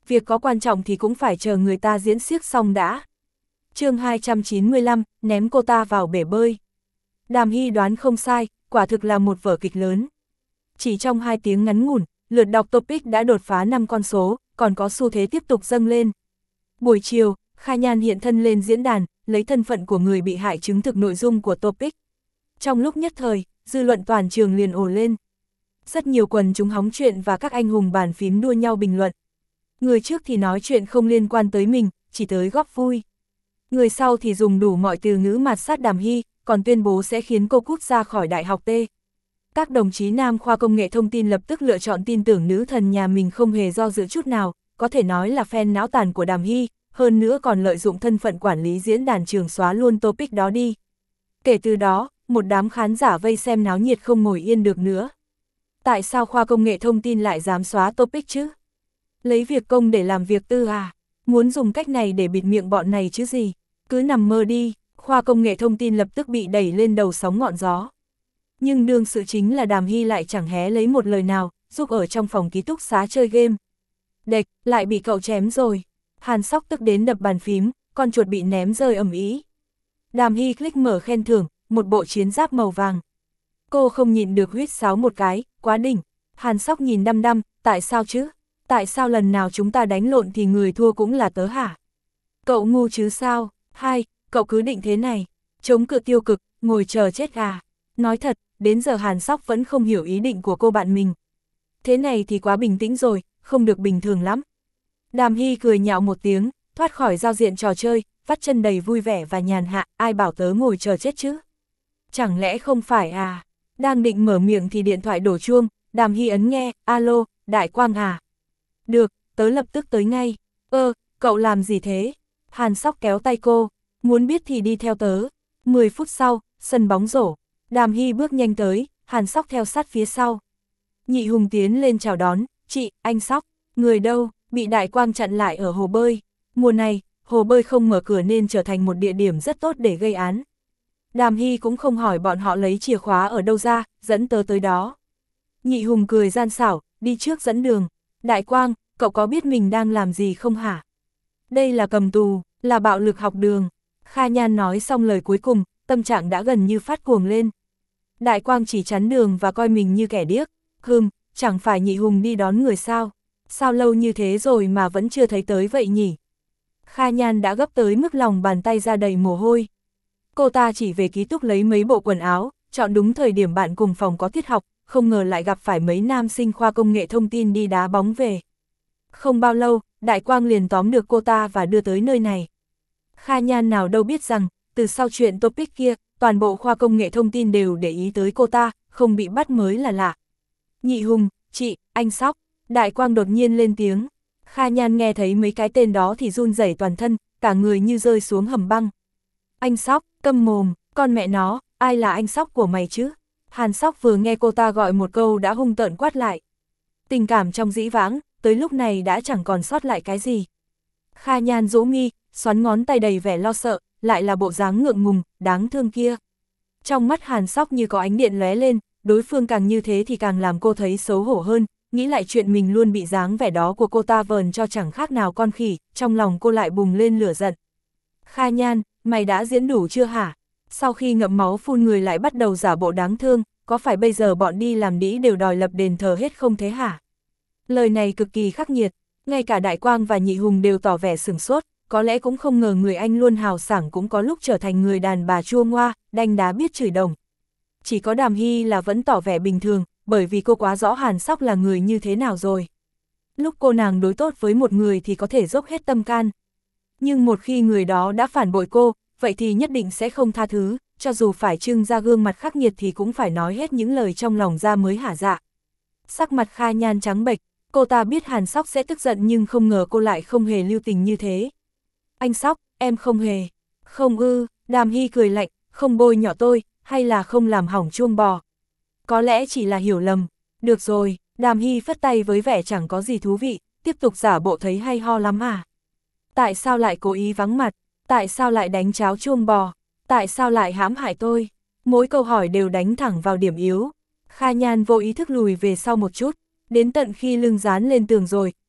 việc có quan trọng thì cũng phải chờ người ta diễn xiếc xong đã. chương hai trăm chín mươi lăm, ném cô ta vào bể bơi. Đàm Hy đoán không sai, quả thực là một vở kịch lớn. Chỉ trong hai tiếng ngắn ngủn, lượt đọc topic đã đột phá năm con số, còn có xu thế tiếp tục dâng lên. Buổi chiều, Kha Nhan hiện thân lên diễn đàn, lấy thân phận của người bị hại chứng thực nội dung của topic. Trong lúc nhất thời, dư luận toàn trường liền ồ lên. Rất nhiều quần chúng hóng chuyện và các anh hùng bàn phím đua nhau bình luận. Người trước thì nói chuyện không liên quan tới mình, chỉ tới góp vui. Người sau thì dùng đủ mọi từ ngữ mạt sát Đàm Hy, còn tuyên bố sẽ khiến cô cút ra khỏi đại học T. Các đồng chí nam khoa công nghệ thông tin lập tức lựa chọn tin tưởng nữ thần nhà mình không hề do dự chút nào, có thể nói là fan não tàn của Đàm Hy, hơn nữa còn lợi dụng thân phận quản lý diễn đàn trường xóa luôn topic đó đi. Kể từ đó, một đám khán giả vây xem náo nhiệt không ngồi yên được nữa. Tại sao khoa công nghệ thông tin lại dám xóa topic chứ? Lấy việc công để làm việc tư à? Muốn dùng cách này để bịt miệng bọn này chứ gì? Cứ nằm mơ đi, khoa công nghệ thông tin lập tức bị đẩy lên đầu sóng ngọn gió. Nhưng đương sự chính là Đàm Hy lại chẳng hé lấy một lời nào, giúp ở trong phòng ký túc xá chơi game. Đệch, lại bị cậu chém rồi. Hàn Sóc tức đến đập bàn phím, con chuột bị ném rơi ầm ĩ. Đàm Hy click mở khen thưởng, một bộ chiến giáp màu vàng. Cô không nhịn được huýt sáo một cái, quá đỉnh. Hàn Sóc nhìn đăm đăm, tại sao chứ? Tại sao lần nào chúng ta đánh lộn thì người thua cũng là tớ hả? Cậu ngu chứ sao? Hai, cậu cứ định thế này. Chống cự tiêu cực, ngồi chờ chết gà. Nói thật, đến giờ Hàn Sóc vẫn không hiểu ý định của cô bạn mình. Thế này thì quá bình tĩnh rồi, không được bình thường lắm. Đàm Hy cười nhạo một tiếng, thoát khỏi giao diện trò chơi, vắt chân đầy vui vẻ và nhàn hạ, ai bảo tớ ngồi chờ chết chứ? Chẳng lẽ không phải à? Đang định mở miệng thì điện thoại đổ chuông, Đàm Hy ấn nghe, alo, Đại Quang à? Được, tớ lập tức tới ngay. Ơ, cậu làm gì thế? Hàn Sóc kéo tay cô, muốn biết thì đi theo tớ. mười phút sau, sân bóng rổ. Đàm Hy bước nhanh tới, Hàn Sóc theo sát phía sau. Nhị Hùng tiến lên chào đón, chị, anh Sóc, người đâu, bị Đại Quang chặn lại ở hồ bơi. Mùa này, hồ bơi không mở cửa nên trở thành một địa điểm rất tốt để gây án. Đàm Hy cũng không hỏi bọn họ lấy chìa khóa ở đâu ra, dẫn tớ tới đó. Nhị Hùng cười gian xảo, đi trước dẫn đường. Đại Quang, cậu có biết mình đang làm gì không hả? Đây là cầm tù, là bạo lực học đường. Kha Nhan nói xong lời cuối cùng, tâm trạng đã gần như phát cuồng lên. Đại Quang chỉ chắn đường và coi mình như kẻ điếc. Hừm, chẳng phải Nhị Hùng đi đón người sao? Sao lâu như thế rồi mà vẫn chưa thấy tới vậy nhỉ? Kha Nhan đã gấp tới mức lòng bàn tay ra đầy mồ hôi. Cô ta chỉ về ký túc lấy mấy bộ quần áo, chọn đúng thời điểm bạn cùng phòng có tiết học, không ngờ lại gặp phải mấy nam sinh khoa công nghệ thông tin đi đá bóng về. Không bao lâu, Đại Quang liền tóm được cô ta và đưa tới nơi này. Kha Nhan nào đâu biết rằng, từ sau chuyện topic kia, toàn bộ khoa công nghệ thông tin đều để ý tới cô ta, không bị bắt mới là lạ. Nhị Hùng, chị, anh Sóc, Đại Quang đột nhiên lên tiếng. Kha Nhan nghe thấy mấy cái tên đó thì run rẩy toàn thân, cả người như rơi xuống hầm băng. Anh Sóc, câm mồm, con mẹ nó, ai là anh Sóc của mày chứ? Hàn Sóc vừa nghe cô ta gọi một câu đã hung tợn quát lại. Tình cảm trong dĩ vãng, tới lúc này đã chẳng còn sót lại cái gì. Kha Nhan rũ mi, xoắn ngón tay đầy vẻ lo sợ, lại là bộ dáng ngượng ngùng, đáng thương kia. Trong mắt Hàn Sóc như có ánh điện lóe lên, đối phương càng như thế thì càng làm cô thấy xấu hổ hơn, nghĩ lại chuyện mình luôn bị dáng vẻ đó của cô ta vờn cho chẳng khác nào con khỉ, trong lòng cô lại bùng lên lửa giận. Kha Nhan, mày đã diễn đủ chưa hả? Sau khi ngậm máu phun người lại bắt đầu giả bộ đáng thương, có phải bây giờ bọn đi làm đĩ đều đòi lập đền thờ hết không thế hả? Lời này cực kỳ khắc nghiệt, ngay cả Đại Quang và Nhị Hùng đều tỏ vẻ sửng sốt, có lẽ cũng không ngờ người anh luôn hào sảng cũng có lúc trở thành người đàn bà chua ngoa, đanh đá biết chửi đồng. Chỉ có Đàm Hy là vẫn tỏ vẻ bình thường, bởi vì cô quá rõ Hàn Sóc là người như thế nào rồi. Lúc cô nàng đối tốt với một người thì có thể dốc hết tâm can. Nhưng một khi người đó đã phản bội cô, vậy thì nhất định sẽ không tha thứ, cho dù phải trưng ra gương mặt khắc nghiệt thì cũng phải nói hết những lời trong lòng ra mới hả dạ. Sắc mặt Kha Nhan trắng bệch, cô ta biết Hàn Sóc sẽ tức giận nhưng không ngờ cô lại không hề lưu tình như thế. Anh Sóc, em không hề. Không ư, Đàm Hy cười lạnh, không bôi nhọ tôi, hay là không làm hỏng chuông bò. Có lẽ chỉ là hiểu lầm. Được rồi, Đàm Hy phất tay với vẻ chẳng có gì thú vị, tiếp tục giả bộ thấy hay ho lắm à. Tại sao lại cố ý vắng mặt? Tại sao lại đánh cháo chuông bò? Tại sao lại hãm hại tôi? Mỗi câu hỏi đều đánh thẳng vào điểm yếu. Kha Nhan vô ý thức lùi về sau một chút, đến tận khi lưng dán lên tường rồi,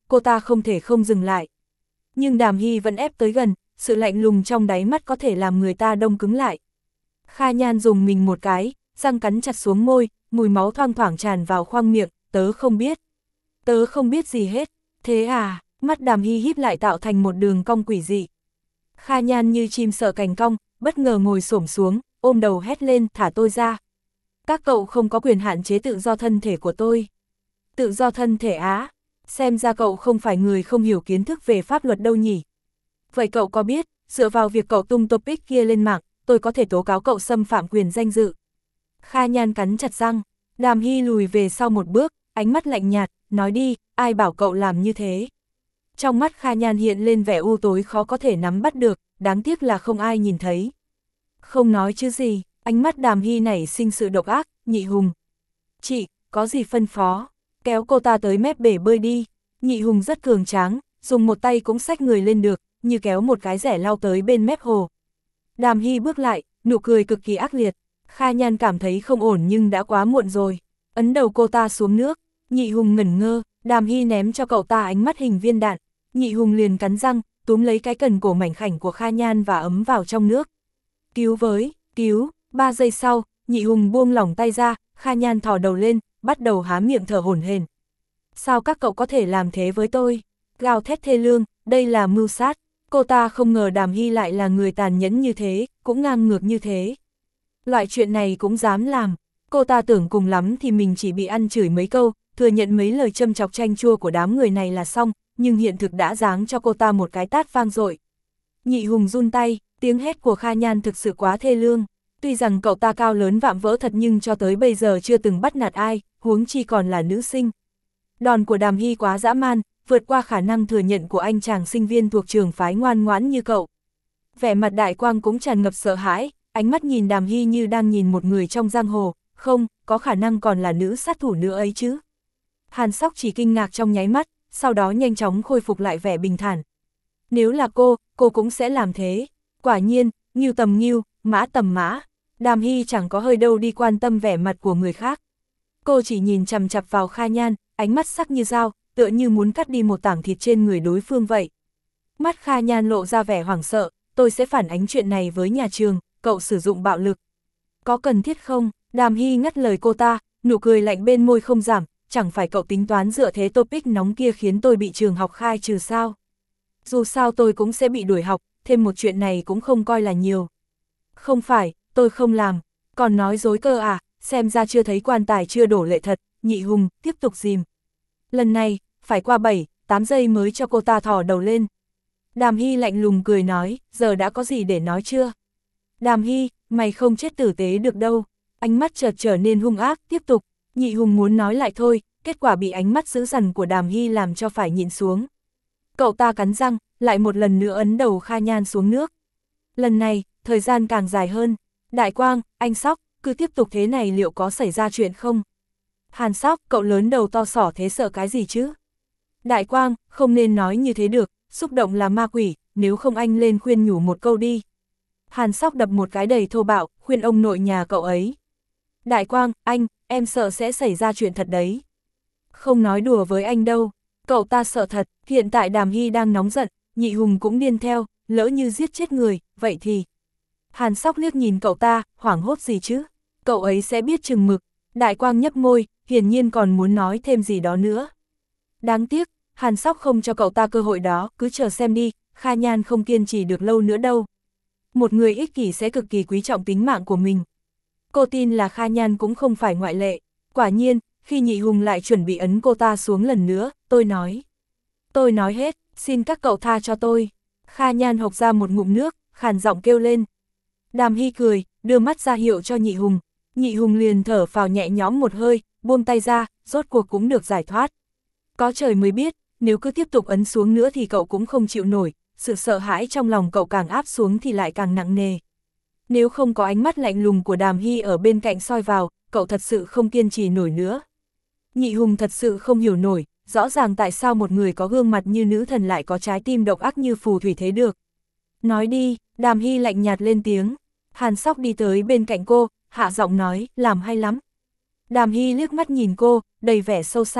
cô ta không thể không dừng lại. Nhưng Đàm Hy vẫn ép tới gần, sự lạnh lùng trong đáy mắt có thể làm người ta đông cứng lại. Kha Nhan dùng mình một cái, răng cắn chặt xuống môi, mùi máu thoang thoảng tràn vào khoang miệng, tớ không biết. Tớ không biết gì hết, thế à, mắt Đàm Hy híp lại tạo thành một đường cong quỷ dị. Kha Nhan như chim sợ cành cong, bất ngờ ngồi xổm xuống, ôm đầu hét lên, thả tôi ra. Các cậu không có quyền hạn chế tự do thân thể của tôi. Tự do thân thể á, xem ra cậu không phải người không hiểu kiến thức về pháp luật đâu nhỉ. Vậy cậu có biết, dựa vào việc cậu tung topic kia lên mạng, tôi có thể tố cáo cậu xâm phạm quyền danh dự. Kha Nhan cắn chặt răng, Đàm Hy lùi về sau một bước, ánh mắt lạnh nhạt, nói đi, ai bảo cậu làm như thế. Trong mắt Kha Nhan hiện lên vẻ u tối khó có thể nắm bắt được, đáng tiếc là không ai nhìn thấy. Không nói chứ gì, ánh mắt Đàm Hy nảy sinh sự độc ác, Nhị Hùng. Chị, có gì phân phó, kéo cô ta tới mép bể bơi đi. Nhị Hùng rất cường tráng, dùng một tay cũng xách người lên được, như kéo một cái rẻ lao tới bên mép hồ. Đàm Hy bước lại, nụ cười cực kỳ ác liệt. Kha Nhan cảm thấy không ổn nhưng đã quá muộn rồi. Ấn đầu cô ta xuống nước, Nhị Hùng ngẩn ngơ, Đàm Hy ném cho cậu ta ánh mắt hình viên đạn. Nhị Hùng liền cắn răng, túm lấy cái cần cổ mảnh khảnh của Kha Nhan và ấm vào trong nước. Cứu với, cứu, ba giây sau, Nhị Hùng buông lỏng tay ra, Kha Nhan thò đầu lên, bắt đầu há miệng thở hổn hển. Sao các cậu có thể làm thế với tôi? Gào thét thê lương, đây là mưu sát. Cô ta không ngờ Đàm Hy lại là người tàn nhẫn như thế, cũng ngang ngược như thế. Loại chuyện này cũng dám làm. Cô ta tưởng cùng lắm thì mình chỉ bị ăn chửi mấy câu, thừa nhận mấy lời châm chọc chanh chua của đám người này là xong, nhưng hiện thực đã giáng cho cô ta một cái tát vang dội. Nhị Hùng run tay, tiếng hét của Kha Nhan thực sự quá thê lương. Tuy rằng cậu ta cao lớn vạm vỡ thật nhưng cho tới bây giờ chưa từng bắt nạt ai, huống chi còn là nữ sinh. Đòn của Đàm Hy quá dã man, vượt qua khả năng thừa nhận của anh chàng sinh viên thuộc trường phái ngoan ngoãn như cậu. Vẻ mặt Đại Quang cũng tràn ngập sợ hãi, ánh mắt nhìn Đàm Hy như đang nhìn một người trong giang hồ, không, có khả năng còn là nữ sát thủ nữa ấy chứ. Hàn Sóc chỉ kinh ngạc trong nháy mắt, sau đó nhanh chóng khôi phục lại vẻ bình thản. Nếu là cô, cô cũng sẽ làm thế. Quả nhiên, ngưu tầm ngưu, mã tầm mã. Đàm Hy chẳng có hơi đâu đi quan tâm vẻ mặt của người khác. Cô chỉ nhìn chằm chặp vào Kha Nhan, ánh mắt sắc như dao, tựa như muốn cắt đi một tảng thịt trên người đối phương vậy. Mắt Kha Nhan lộ ra vẻ hoảng sợ, tôi sẽ phản ánh chuyện này với nhà trường, cậu sử dụng bạo lực. Có cần thiết không? Đàm Hy ngắt lời cô ta, nụ cười lạnh bên môi không giảm, chẳng phải cậu tính toán dựa thế topic nóng kia khiến tôi bị trường học khai trừ sao? Dù sao tôi cũng sẽ bị đuổi học, thêm một chuyện này cũng không coi là nhiều. Không phải, tôi không làm, còn nói dối cơ à, xem ra chưa thấy quan tài chưa đổ lệ thật. Nhị Hùng tiếp tục dìm. Lần này, phải qua bảy, tám giây mới cho cô ta thò đầu lên. Đàm Hy lạnh lùng cười nói, giờ đã có gì để nói chưa? Đàm Hy, mày không chết tử tế được đâu. Ánh mắt chợt trở nên hung ác, tiếp tục. Nhị Hùng muốn nói lại thôi, kết quả bị ánh mắt dữ dằn của Đàm Hy làm cho phải nhịn xuống. Cậu ta cắn răng, lại một lần nữa ấn đầu Kha Nhan xuống nước. Lần này, thời gian càng dài hơn. Đại Quang, anh Sóc, cứ tiếp tục thế này liệu có xảy ra chuyện không? Hàn Sóc, cậu lớn đầu to sỏ thế sợ cái gì chứ? Đại Quang, không nên nói như thế được, xúc động là ma quỷ, nếu không anh lên khuyên nhủ một câu đi. Hàn Sóc đập một cái đầy thô bạo, khuyên ông nội nhà cậu ấy. Đại Quang, anh, em sợ sẽ xảy ra chuyện thật đấy. Không nói đùa với anh đâu, cậu ta sợ thật, hiện tại Đàm Hy đang nóng giận, Nhị Hùng cũng điên theo, lỡ như giết chết người, vậy thì... Hàn Sóc liếc nhìn cậu ta, hoảng hốt gì chứ, cậu ấy sẽ biết chừng mực. Đại Quang nhấp môi, hiển nhiên còn muốn nói thêm gì đó nữa. Đáng tiếc, Hàn Sóc không cho cậu ta cơ hội đó, cứ chờ xem đi, Kha Nhan không kiên trì được lâu nữa đâu. Một người ích kỷ sẽ cực kỳ quý trọng tính mạng của mình. Cô tin là Kha Nhan cũng không phải ngoại lệ. Quả nhiên, khi Nhị Hùng lại chuẩn bị ấn cô ta xuống lần nữa, tôi nói. Tôi nói hết, xin các cậu tha cho tôi. Kha Nhan hộc ra một ngụm nước, khàn giọng kêu lên. Đàm Hy cười, đưa mắt ra hiệu cho Nhị Hùng. Nhị Hùng liền thở phào nhẹ nhõm một hơi, buông tay ra, rốt cuộc cũng được giải thoát. Có trời mới biết, nếu cứ tiếp tục ấn xuống nữa thì cậu cũng không chịu nổi, sự sợ hãi trong lòng cậu càng áp xuống thì lại càng nặng nề. Nếu không có ánh mắt lạnh lùng của Đàm Hy ở bên cạnh soi vào, cậu thật sự không kiên trì nổi nữa. Nhị Hùng thật sự không hiểu nổi, rõ ràng tại sao một người có gương mặt như nữ thần lại có trái tim độc ác như phù thủy thế được. Nói đi, Đàm Hy lạnh nhạt lên tiếng. Hàn Sóc đi tới bên cạnh cô, hạ giọng nói, làm hay lắm. Đàm Hy liếc mắt nhìn cô, đầy vẻ sâu xa.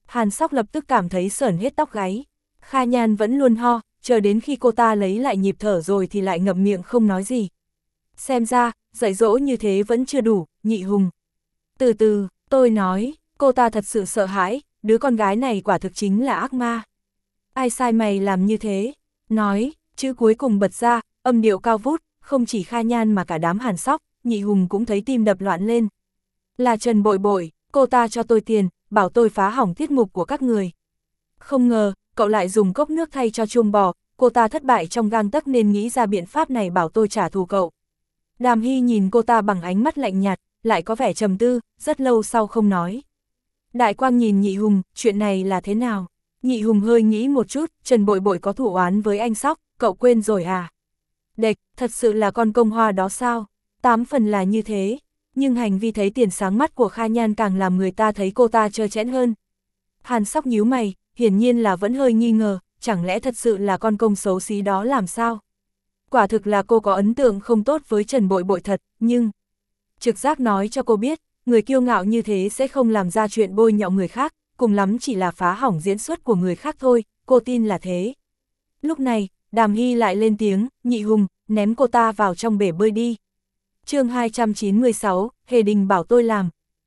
Hàn Sóc lập tức cảm thấy sởn hết tóc gáy. Kha Nhan vẫn luôn ho, chờ đến khi cô ta lấy lại nhịp thở rồi thì lại ngậm miệng không nói gì. Xem ra, dạy dỗ như thế vẫn chưa đủ, Nhị Hùng. Từ từ, tôi nói, cô ta thật sự sợ hãi, đứa con gái này quả thực chính là ác ma. Ai sai mày làm như thế? Nói, chữ cuối cùng bật ra, âm điệu cao vút, không chỉ Kha Nhan mà cả đám Hàn Sóc, Nhị Hùng cũng thấy tim đập loạn lên. Là Trần Bội Bội, cô ta cho tôi tiền, bảo tôi phá hỏng tiết mục của các người. Không ngờ, cậu lại dùng cốc nước thay cho chuông bò, cô ta thất bại trong gang tấc nên nghĩ ra biện pháp này bảo tôi trả thù cậu. Đàm Hy nhìn cô ta bằng ánh mắt lạnh nhạt, lại có vẻ trầm tư, rất lâu sau không nói. Đại Quang nhìn Nhị Hùng, chuyện này là thế nào? Nhị Hùng hơi nghĩ một chút, Trần Bội Bội có thù oán với anh Sóc, cậu quên rồi à? Địch, thật sự là con công hoa đó sao? Tám phần là như thế, nhưng hành vi thấy tiền sáng mắt của Kha Nhan càng làm người ta thấy cô ta trơ trẽn hơn. Hàn Sóc nhíu mày, hiển nhiên là vẫn hơi nghi ngờ, chẳng lẽ thật sự là con công xấu xí đó làm sao? Quả thực là cô có ấn tượng không tốt với Trần Bội Bội thật, nhưng trực giác nói cho cô biết, người kiêu ngạo như thế sẽ không làm ra chuyện bôi nhọ người khác, cùng lắm chỉ là phá hỏng diễn xuất của người khác thôi, cô tin là thế. Lúc này, Đàm Hy lại lên tiếng, Nhị Hùng, ném cô ta vào trong bể bơi đi. chương hai trăm chín mươi sáu, Hề Đình bảo tôi làm.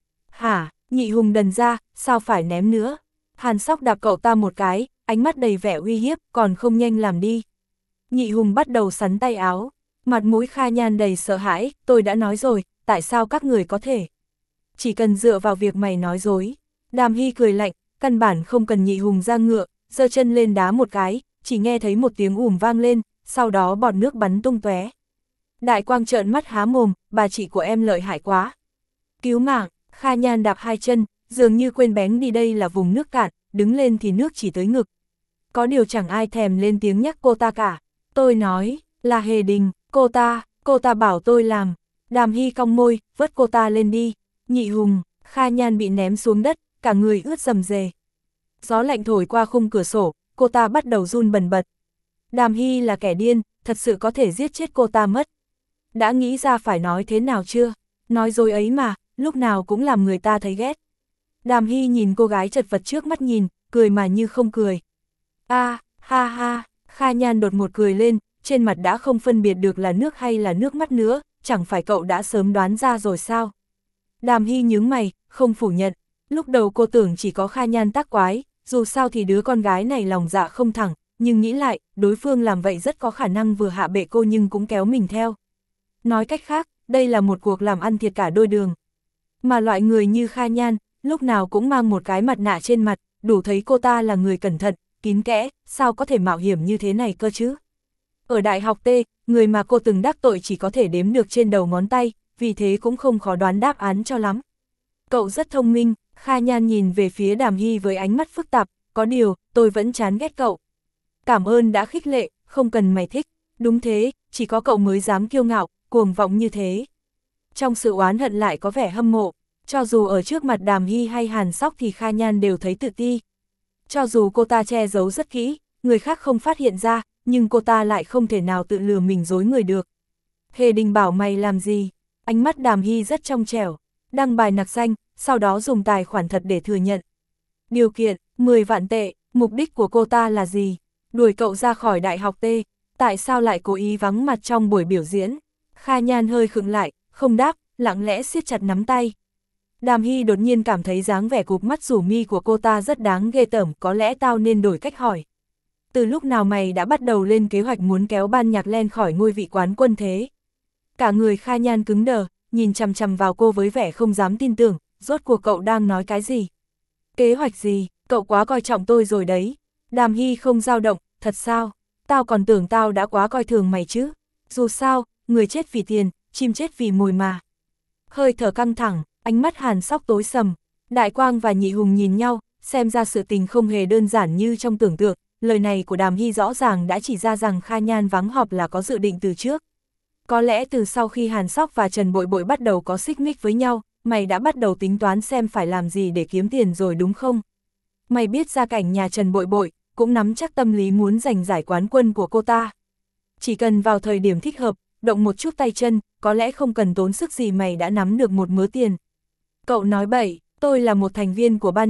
Hả, Nhị Hùng đần ra, sao phải ném nữa? Hàn Sóc đạp cậu ta một cái, ánh mắt đầy vẻ uy hiếp, còn không nhanh làm đi. Nhị Hùng bắt đầu sắn tay áo, mặt mũi Kha Nhan đầy sợ hãi, tôi đã nói rồi, tại sao các người có thể? Chỉ cần dựa vào việc mày nói dối. Đàm Hy cười lạnh, căn bản không cần Nhị Hùng ra ngựa, giơ chân lên đá một cái, chỉ nghe thấy một tiếng ùm vang lên, sau đó bọt nước bắn tung tóe. Đại Quang trợn mắt há mồm, bà chị của em lợi hại quá. Cứu mạng, Kha Nhan đạp hai chân, dường như quên bén đi đây là vùng nước cạn, đứng lên thì nước chỉ tới ngực. Có điều chẳng ai thèm lên tiếng nhắc cô ta cả. Tôi nói, là Hề Đình, cô ta, cô ta bảo tôi làm. Đàm Hy cong môi, vớt cô ta lên đi. Nhị Hùng, Kha Nhan bị ném xuống đất, cả người ướt rầm rề. Gió lạnh thổi qua khung cửa sổ, cô ta bắt đầu run bần bật. Đàm Hy là kẻ điên, thật sự có thể giết chết cô ta mất. Đã nghĩ ra phải nói thế nào chưa? Nói dối ấy mà, lúc nào cũng làm người ta thấy ghét. Đàm Hy nhìn cô gái chật vật trước mắt nhìn, cười mà như không cười. A, à, ha ha, Kha Nhan đột ngột cười lên, trên mặt đã không phân biệt được là nước hay là nước mắt nữa, chẳng phải cậu đã sớm đoán ra rồi sao? Đàm Hy nhướng mày, không phủ nhận. Lúc đầu cô tưởng chỉ có Kha Nhan tác quái, dù sao thì đứa con gái này lòng dạ không thẳng, nhưng nghĩ lại, đối phương làm vậy rất có khả năng vừa hạ bệ cô nhưng cũng kéo mình theo. Nói cách khác, đây là một cuộc làm ăn thiệt cả đôi đường. Mà loại người như Kha Nhan, lúc nào cũng mang một cái mặt nạ trên mặt, đủ thấy cô ta là người cẩn thận, kín kẽ, sao có thể mạo hiểm như thế này cơ chứ? Ở Đại học T, người mà cô từng đắc tội chỉ có thể đếm được trên đầu ngón tay, vì thế cũng không khó đoán đáp án cho lắm. Cậu rất thông minh, Kha Nhan nhìn về phía Đàm Hy với ánh mắt phức tạp, có điều, tôi vẫn chán ghét cậu. Cảm ơn đã khích lệ, không cần mày thích. Đúng thế, chỉ có cậu mới dám kiêu ngạo, cuồng vọng như thế. Trong sự oán hận lại có vẻ hâm mộ, cho dù ở trước mặt Đàm Hy hay Hàn Sóc thì Kha Nhan đều thấy tự ti. Cho dù cô ta che giấu rất kỹ, người khác không phát hiện ra, nhưng cô ta lại không thể nào tự lừa mình dối người được. Hề Đình bảo mày làm gì? Ánh mắt Đàm Hy rất trong trẻo, đăng bài nặc danh, sau đó dùng tài khoản thật để thừa nhận. Điều kiện, mười vạn tệ, mục đích của cô ta là gì? Đuổi cậu ra khỏi Đại học T, tại sao lại cố ý vắng mặt trong buổi biểu diễn? Kha Nhan hơi khựng lại, không đáp, lặng lẽ siết chặt nắm tay. Đàm Hy đột nhiên cảm thấy dáng vẻ cụp mắt rủ mi của cô ta rất đáng ghê tởm, có lẽ tao nên đổi cách hỏi. Từ lúc nào mày đã bắt đầu lên kế hoạch muốn kéo Ban Nhạc Len khỏi ngôi vị quán quân thế? Cả người Kha Nhan cứng đờ, nhìn chằm chằm vào cô với vẻ không dám tin tưởng, rốt cuộc cậu đang nói cái gì? Kế hoạch gì? Cậu quá coi trọng tôi rồi đấy. Đàm Hy không dao động, thật sao? Tao còn tưởng tao đã quá coi thường mày chứ. Dù sao, người chết vì tiền, chim chết vì mồi mà. Hơi thở căng thẳng, ánh mắt Hàn Sóc tối sầm. Đại Quang và Nhị Hùng nhìn nhau, xem ra sự tình không hề đơn giản như trong tưởng tượng. Lời này của Đàm Hy rõ ràng đã chỉ ra rằng Kha Nhan vắng họp là có dự định từ trước. Có lẽ từ sau khi Hàn Sóc và Trần Bội Bội bắt đầu có xích mích với nhau, mày đã bắt đầu tính toán xem phải làm gì để kiếm tiền rồi đúng không? Mày biết gia cảnh nhà Trần Bội Bội, cũng nắm chắc tâm lý muốn giành giải quán quân của cô ta. Chỉ cần vào thời điểm thích hợp, động một chút tay chân, có lẽ không cần tốn sức gì mày đã nắm được một mớ tiền. Cậu nói bậy, tôi là một thành viên của ban nhạc,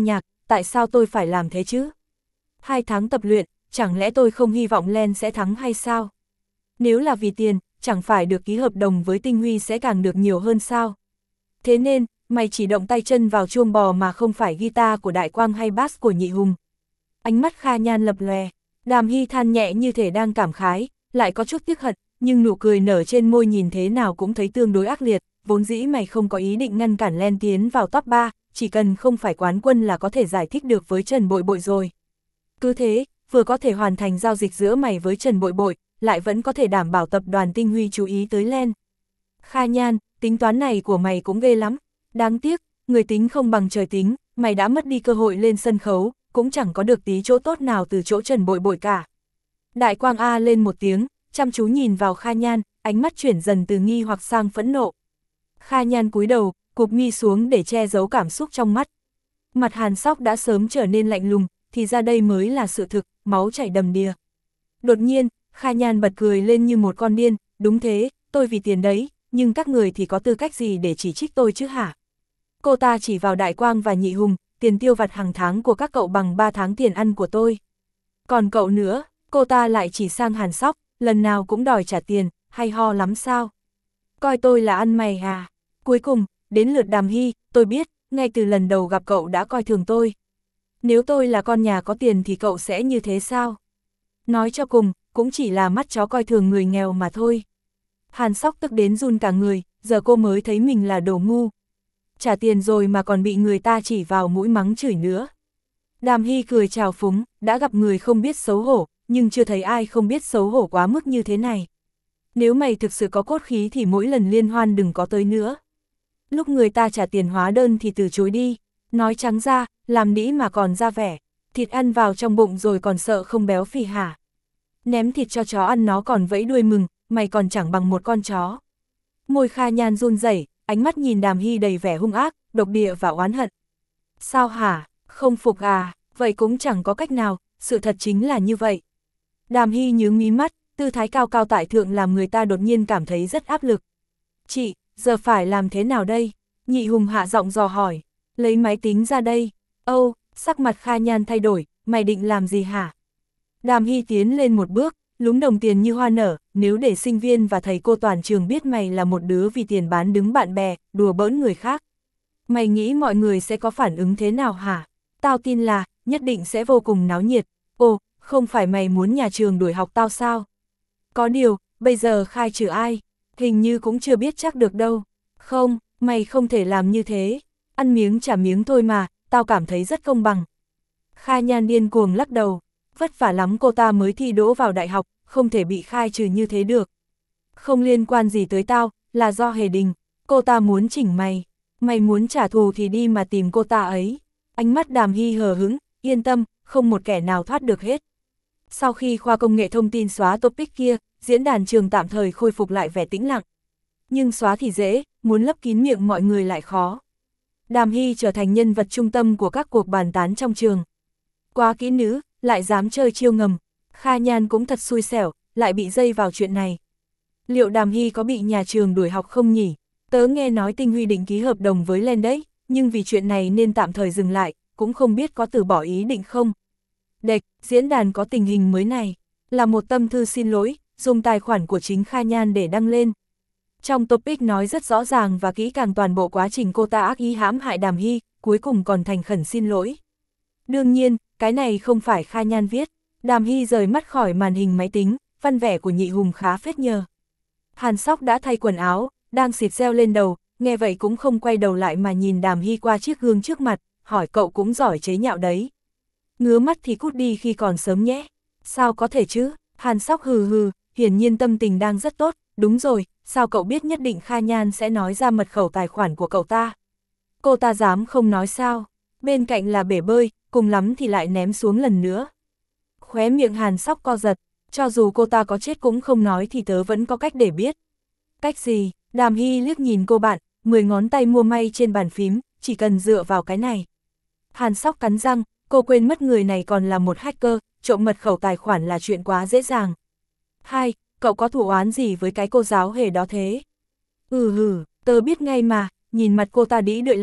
tại sao tôi phải làm thế chứ? Hai tháng tập luyện, chẳng lẽ tôi không hy vọng Len sẽ thắng hay sao? Nếu là vì tiền, chẳng phải được ký hợp đồng với Tinh Huy sẽ càng được nhiều hơn sao? Thế nên, mày chỉ động tay chân vào chuông bò mà không phải guitar của Đại Quang hay bass của Nhị Hùng. Ánh mắt Kha Nhan lập lòe, Đàm Hy than nhẹ như thể đang cảm khái, lại có chút tiếc hận, nhưng nụ cười nở trên môi nhìn thế nào cũng thấy tương đối ác liệt, vốn dĩ mày không có ý định ngăn cản Len tiến vào top ba, chỉ cần không phải quán quân là có thể giải thích được với Trần Bội Bội rồi. Cứ thế, vừa có thể hoàn thành giao dịch giữa mày với Trần Bội Bội, lại vẫn có thể đảm bảo tập đoàn Tinh Huy chú ý tới Len. Kha Nhan, tính toán này của mày cũng ghê lắm, đáng tiếc, người tính không bằng trời tính, mày đã mất đi cơ hội lên sân khấu, cũng chẳng có được tí chỗ tốt nào từ chỗ Trần Bội Bội cả. Đại Quang A lên một tiếng, chăm chú nhìn vào Kha Nhan, ánh mắt chuyển dần từ nghi hoặc sang phẫn nộ. Kha Nhan cúi đầu, cụp mi xuống để che giấu cảm xúc trong mắt. Mặt Hàn Sóc đã sớm trở nên lạnh lùng, thì ra đây mới là sự thực, máu chảy đầm đìa. Đột nhiên, Kha Nhan bật cười lên như một con điên, đúng thế, tôi vì tiền đấy, nhưng các người thì có tư cách gì để chỉ trích tôi chứ hả? Cô ta chỉ vào Đại Quang và Nhị Hùng, tiền tiêu vặt hàng tháng của các cậu bằng ba tháng tiền ăn của tôi. Còn cậu nữa, cô ta lại chỉ sang Hàn Sóc, lần nào cũng đòi trả tiền, hay ho lắm sao? Coi tôi là ăn mày à? Cuối cùng, đến lượt Đàm Hy, tôi biết, ngay từ lần đầu gặp cậu đã coi thường tôi. Nếu tôi là con nhà có tiền thì cậu sẽ như thế sao? Nói cho cùng, cũng chỉ là mắt chó coi thường người nghèo mà thôi. Hàn Sóc tức đến run cả người, giờ cô mới thấy mình là đồ ngu. Trả tiền rồi mà còn bị người ta chỉ vào mũi mắng chửi nữa. Đàm Hy cười chào phúng, đã gặp người không biết xấu hổ, nhưng chưa thấy ai không biết xấu hổ quá mức như thế này. Nếu mày thực sự có cốt khí thì mỗi lần liên hoan đừng có tới nữa. Lúc người ta trả tiền hóa đơn thì từ chối đi, nói trắng ra, làm nĩ mà còn ra vẻ, thịt ăn vào trong bụng rồi còn sợ không béo phì hả? Ném thịt cho chó ăn nó còn vẫy đuôi mừng, mày còn chẳng bằng một con chó. Môi Kha Nhan run rẩy, ánh mắt nhìn Đàm Hy đầy vẻ hung ác, độc địa và oán hận. Sao hả, không phục à, vậy cũng chẳng có cách nào, sự thật chính là như vậy. Đàm Hy nhướng mí mắt, tư thái cao cao tại thượng làm người ta đột nhiên cảm thấy rất áp lực. Chị, giờ phải làm thế nào đây? Nhị Hùng hạ giọng dò hỏi, lấy máy tính ra đây. Âu, sắc mặt Kha Nhan thay đổi, mày định làm gì hả? Đàm Hy tiến lên một bước, lúm đồng tiền như hoa nở, nếu để sinh viên và thầy cô toàn trường biết mày là một đứa vì tiền bán đứng bạn bè, đùa bỡn người khác. Mày nghĩ mọi người sẽ có phản ứng thế nào hả? Tao tin là, nhất định sẽ vô cùng náo nhiệt. Ồ, không phải mày muốn nhà trường đuổi học tao sao? Có điều, bây giờ khai trừ ai? Hình như cũng chưa biết chắc được đâu. Không, mày không thể làm như thế. Ăn miếng trả miếng thôi mà, tao cảm thấy rất công bằng. Kha Nhan điên cuồng lắc đầu. Vất vả lắm cô ta mới thi đỗ vào đại học, không thể bị khai trừ như thế được. Không liên quan gì tới tao, là do Hề Đình. Cô ta muốn chỉnh mày. Mày muốn trả thù thì đi mà tìm cô ta ấy. Ánh mắt Đàm Hy hờ hững, yên tâm, không một kẻ nào thoát được hết. Sau khi khoa công nghệ thông tin xóa topic kia, diễn đàn trường tạm thời khôi phục lại vẻ tĩnh lặng. Nhưng xóa thì dễ, muốn lấp kín miệng mọi người lại khó. Đàm Hy trở thành nhân vật trung tâm của các cuộc bàn tán trong trường. Quá kỹ nữ, lại dám chơi chiêu ngầm. Kha Nhan cũng thật xui xẻo, lại bị dây vào chuyện này. Liệu Đàm Hy có bị nhà trường đuổi học không nhỉ? Tớ nghe nói Tinh Huy định ký hợp đồng với Len đấy, nhưng vì chuyện này nên tạm thời dừng lại, cũng không biết có từ bỏ ý định không. Đệch, diễn đàn có tình hình mới này, là một tâm thư xin lỗi, dùng tài khoản của chính Kha Nhan để đăng lên. Trong topic nói rất rõ ràng và kỹ càng toàn bộ quá trình cô ta ác ý hãm hại Đàm Hy, cuối cùng còn thành khẩn xin lỗi. Đương nhiên, cái này không phải Kha Nhan viết. Đàm Hy rời mắt khỏi màn hình máy tính, văn vẻ của Nhị Hùng khá phết nhờ. Hàn Sóc đã thay quần áo, đang xịt gel lên đầu, nghe vậy cũng không quay đầu lại mà nhìn Đàm Hy qua chiếc gương trước mặt, hỏi cậu cũng giỏi chế nhạo đấy. Ngứa mắt thì cút đi khi còn sớm nhé. Sao có thể chứ? Hàn Sóc hừ hừ, hiển nhiên tâm tình đang rất tốt. Đúng rồi, sao cậu biết nhất định Kha Nhan sẽ nói ra mật khẩu tài khoản của cậu ta? Cô ta dám không nói sao? Bên cạnh là bể bơi, cùng lắm thì lại ném xuống lần nữa. Khóe miệng Hàn Sóc co giật, cho dù cô ta có chết cũng không nói thì tớ vẫn có cách để biết. Cách gì? Đàm Hy liếc nhìn cô bạn, mười ngón tay mua may trên bàn phím, chỉ cần dựa vào cái này. Hàn Sóc cắn răng, cô quên mất người này còn là một hacker, trộm mật khẩu tài khoản là chuyện quá dễ dàng. Hai, cậu có thù oán gì với cái cô giáo Hề đó thế? Ừ hừ, tớ biết ngay mà, nhìn mặt cô ta đĩ đợi lắm,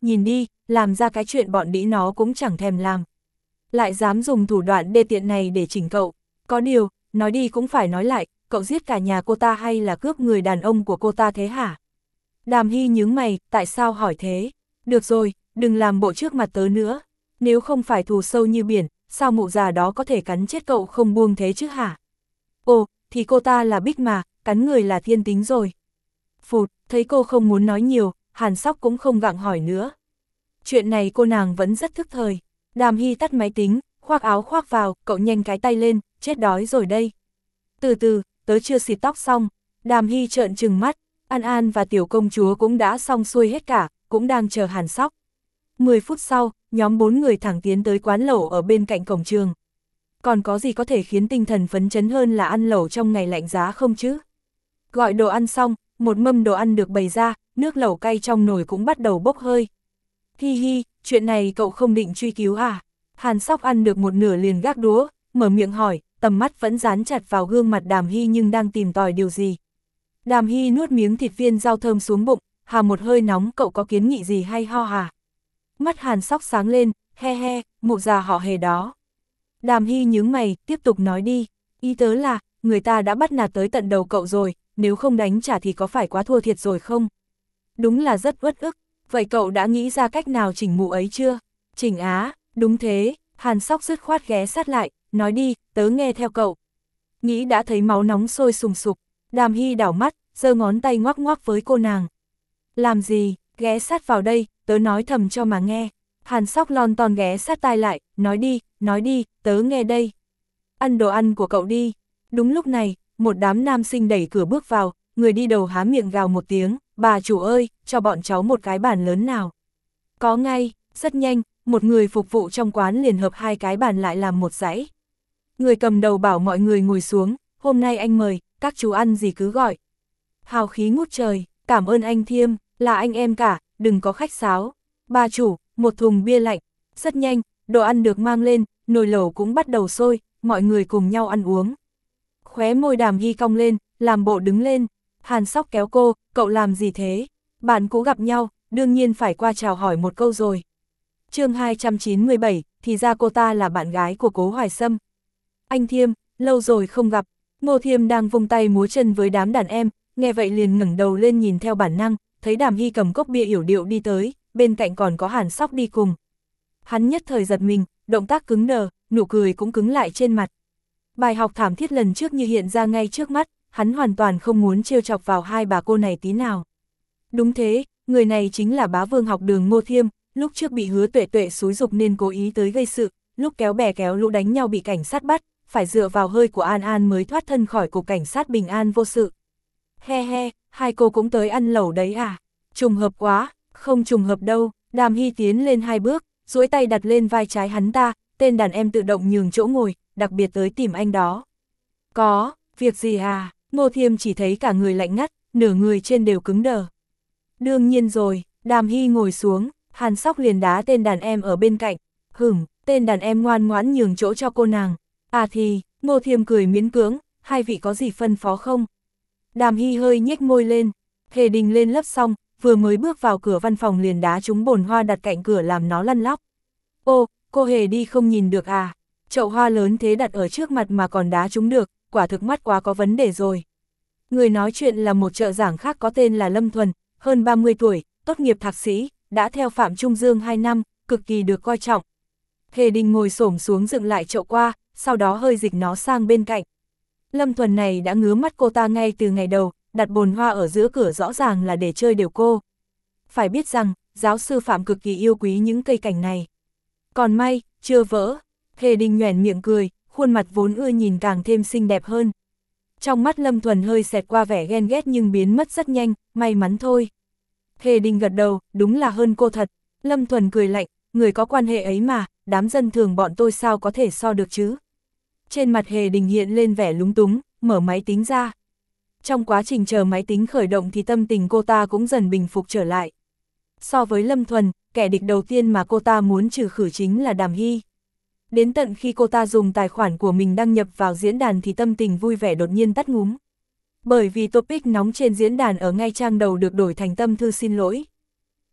nhìn đi, làm ra cái chuyện bọn đĩ nó cũng chẳng thèm làm. Lại dám dùng thủ đoạn đê tiện này để chỉnh cậu. Có điều, nói đi cũng phải nói lại, cậu giết cả nhà cô ta hay là cướp người đàn ông của cô ta thế hả? Đàm Hy nhướng mày, tại sao hỏi thế? Được rồi, đừng làm bộ trước mặt tớ nữa. Nếu không phải thù sâu như biển, sao mụ già đó có thể cắn chết cậu không buông thế chứ hả? Ồ, thì cô ta là Bích mà, cắn người là thiên tính rồi. Phụt, thấy cô không muốn nói nhiều, Hàn Sóc cũng không gặng hỏi nữa. Chuyện này cô nàng vẫn rất thức thời. Đàm Hy tắt máy tính, khoác áo khoác vào, cậu nhanh cái tay lên, chết đói rồi đây. Từ từ, tớ chưa xịt tóc xong. Đàm Hy trợn trừng mắt, An An và tiểu công chúa cũng đã xong xuôi hết cả, cũng đang chờ Hàn Sóc. Mười phút sau, nhóm bốn người thẳng tiến tới quán lẩu ở bên cạnh cổng trường. Còn có gì có thể khiến tinh thần phấn chấn hơn là ăn lẩu trong ngày lạnh giá không chứ? Gọi đồ ăn xong, một mâm đồ ăn được bày ra, nước lẩu cay trong nồi cũng bắt đầu bốc hơi. Hi hi, chuyện này cậu không định truy cứu à? Hàn Sóc ăn được một nửa liền gác đũa, mở miệng hỏi, tầm mắt vẫn dán chặt vào gương mặt Đàm Hy nhưng đang tìm tòi điều gì. Đàm Hy nuốt miếng thịt viên rau thơm xuống bụng, hà một hơi nóng, cậu có kiến nghị gì hay ho hả? Mắt Hàn Sóc sáng lên, he he, mụ già họ Hề đó. Đàm Hy nhướng mày, tiếp tục nói đi, ý tớ là, người ta đã bắt nạt tới tận đầu cậu rồi, nếu không đánh trả thì có phải quá thua thiệt rồi không? Đúng là rất uất ức, vậy cậu đã nghĩ ra cách nào chỉnh mụ ấy chưa? Chỉnh á, đúng thế, Hàn Sóc dứt khoát ghé sát lại, nói đi, tớ nghe theo cậu. Nghĩ đã thấy máu nóng sôi sùng sục, Đàm Hy đảo mắt, giơ ngón tay ngoắc ngoắc với cô nàng. Làm gì, ghé sát vào đây, tớ nói thầm cho mà nghe. Hàn Sóc lon ton ghé sát tai lại, nói đi, nói đi, tớ nghe đây. Ăn đồ ăn của cậu đi. Đúng lúc này, một đám nam sinh đẩy cửa bước vào, người đi đầu há miệng gào một tiếng, bà chủ ơi, cho bọn cháu một cái bàn lớn nào. Có ngay, rất nhanh, một người phục vụ trong quán liền hợp hai cái bàn lại làm một dãy. Người cầm đầu bảo mọi người ngồi xuống, hôm nay anh mời, các chú ăn gì cứ gọi. Hào khí ngút trời, cảm ơn anh Thiêm, là anh em cả, đừng có khách sáo. Bà chủ, một thùng bia lạnh. Rất nhanh, đồ ăn được mang lên, nồi lẩu cũng bắt đầu sôi, mọi người cùng nhau ăn uống. Khóe môi Đàm Hy cong lên, làm bộ đứng lên. Hàn Sóc kéo cô, cậu làm gì thế? Bạn cũ gặp nhau, đương nhiên phải qua chào hỏi một câu rồi. Chương hai trăm chín mươi bảy, thì ra cô ta là bạn gái của Cố Hoài Sâm. Anh Thiêm, lâu rồi không gặp. Ngô Thiêm đang vung tay múa chân với đám đàn em, nghe vậy liền ngẩng đầu lên nhìn theo bản năng, thấy Đàm Hy cầm cốc bia yểu điệu đi tới, bên cạnh còn có Hàn Sóc đi cùng. Hắn nhất thời giật mình, động tác cứng đờ, nụ cười cũng cứng lại trên mặt. Bài học thảm thiết lần trước như hiện ra ngay trước mắt, hắn hoàn toàn không muốn trêu chọc vào hai bà cô này tí nào. Đúng thế, người này chính là bá vương học đường Ngô Thiêm, lúc trước bị Hứa Tuệ Tuệ xúi giục nên cố ý tới gây sự, lúc kéo bè kéo lũ đánh nhau bị cảnh sát bắt, phải dựa vào hơi của An An mới thoát thân khỏi cục cảnh sát bình an vô sự. He he, hai cô cũng tới ăn lẩu đấy à? Trùng hợp quá, không trùng hợp đâu. Đàm Hy tiến lên hai bước, duỗi tay đặt lên vai trái hắn ta, tên đàn em tự động nhường chỗ ngồi, đặc biệt tới tìm anh đó. Có, việc gì à? Ngô Thiêm chỉ thấy cả người lạnh ngắt, nửa người trên đều cứng đờ. Đương nhiên rồi, Đàm Hy ngồi xuống, Hàn Sóc liền đá tên đàn em ở bên cạnh. Hửm, tên đàn em ngoan ngoãn nhường chỗ cho cô nàng. À thì, Ngô Thiêm cười miễn cưỡng, hai vị có gì phân phó không? Đàm Hy hơi nhếch môi lên, Hề Đình lên lớp xong, vừa mới bước vào cửa văn phòng liền đá trúng bồn hoa đặt cạnh cửa làm nó lăn lóc. Ô, cô Hề đi không nhìn được à? Chậu hoa lớn thế đặt ở trước mặt mà còn đá trúng được, quả thực mắt quá có vấn đề rồi. Người nói chuyện là một trợ giảng khác có tên là Lâm Thuần, hơn ba mươi tuổi, tốt nghiệp thạc sĩ, đã theo Phạm Trung Dương hai năm, cực kỳ được coi trọng. Hề Đình ngồi xổm xuống dựng lại chậu qua, sau đó hơi dịch nó sang bên cạnh. Lâm Thuần này đã ngứa mắt cô ta ngay từ ngày đầu, đặt bồn hoa ở giữa cửa rõ ràng là để chơi đều cô. Phải biết rằng, giáo sư Phạm cực kỳ yêu quý những cây cảnh này. Còn may, chưa vỡ. Hề Đình nhoẻn miệng cười, khuôn mặt vốn ưa nhìn càng thêm xinh đẹp hơn. Trong mắt Lâm Thuần hơi xẹt qua vẻ ghen ghét nhưng biến mất rất nhanh, may mắn thôi. Hề Đình gật đầu, đúng là hơn cô thật. Lâm Thuần cười lạnh, người có quan hệ ấy mà, đám dân thường bọn tôi sao có thể so được chứ. Trên mặt Hề Đình hiện lên vẻ lúng túng, mở máy tính ra. Trong quá trình chờ máy tính khởi động thì tâm tình cô ta cũng dần bình phục trở lại. So với Lâm Thuần, kẻ địch đầu tiên mà cô ta muốn trừ khử chính là Đàm Hy. Đến tận khi cô ta dùng tài khoản của mình đăng nhập vào diễn đàn thì tâm tình vui vẻ đột nhiên tắt ngúm. Bởi vì topic nóng trên diễn đàn ở ngay trang đầu được đổi thành tâm thư xin lỗi.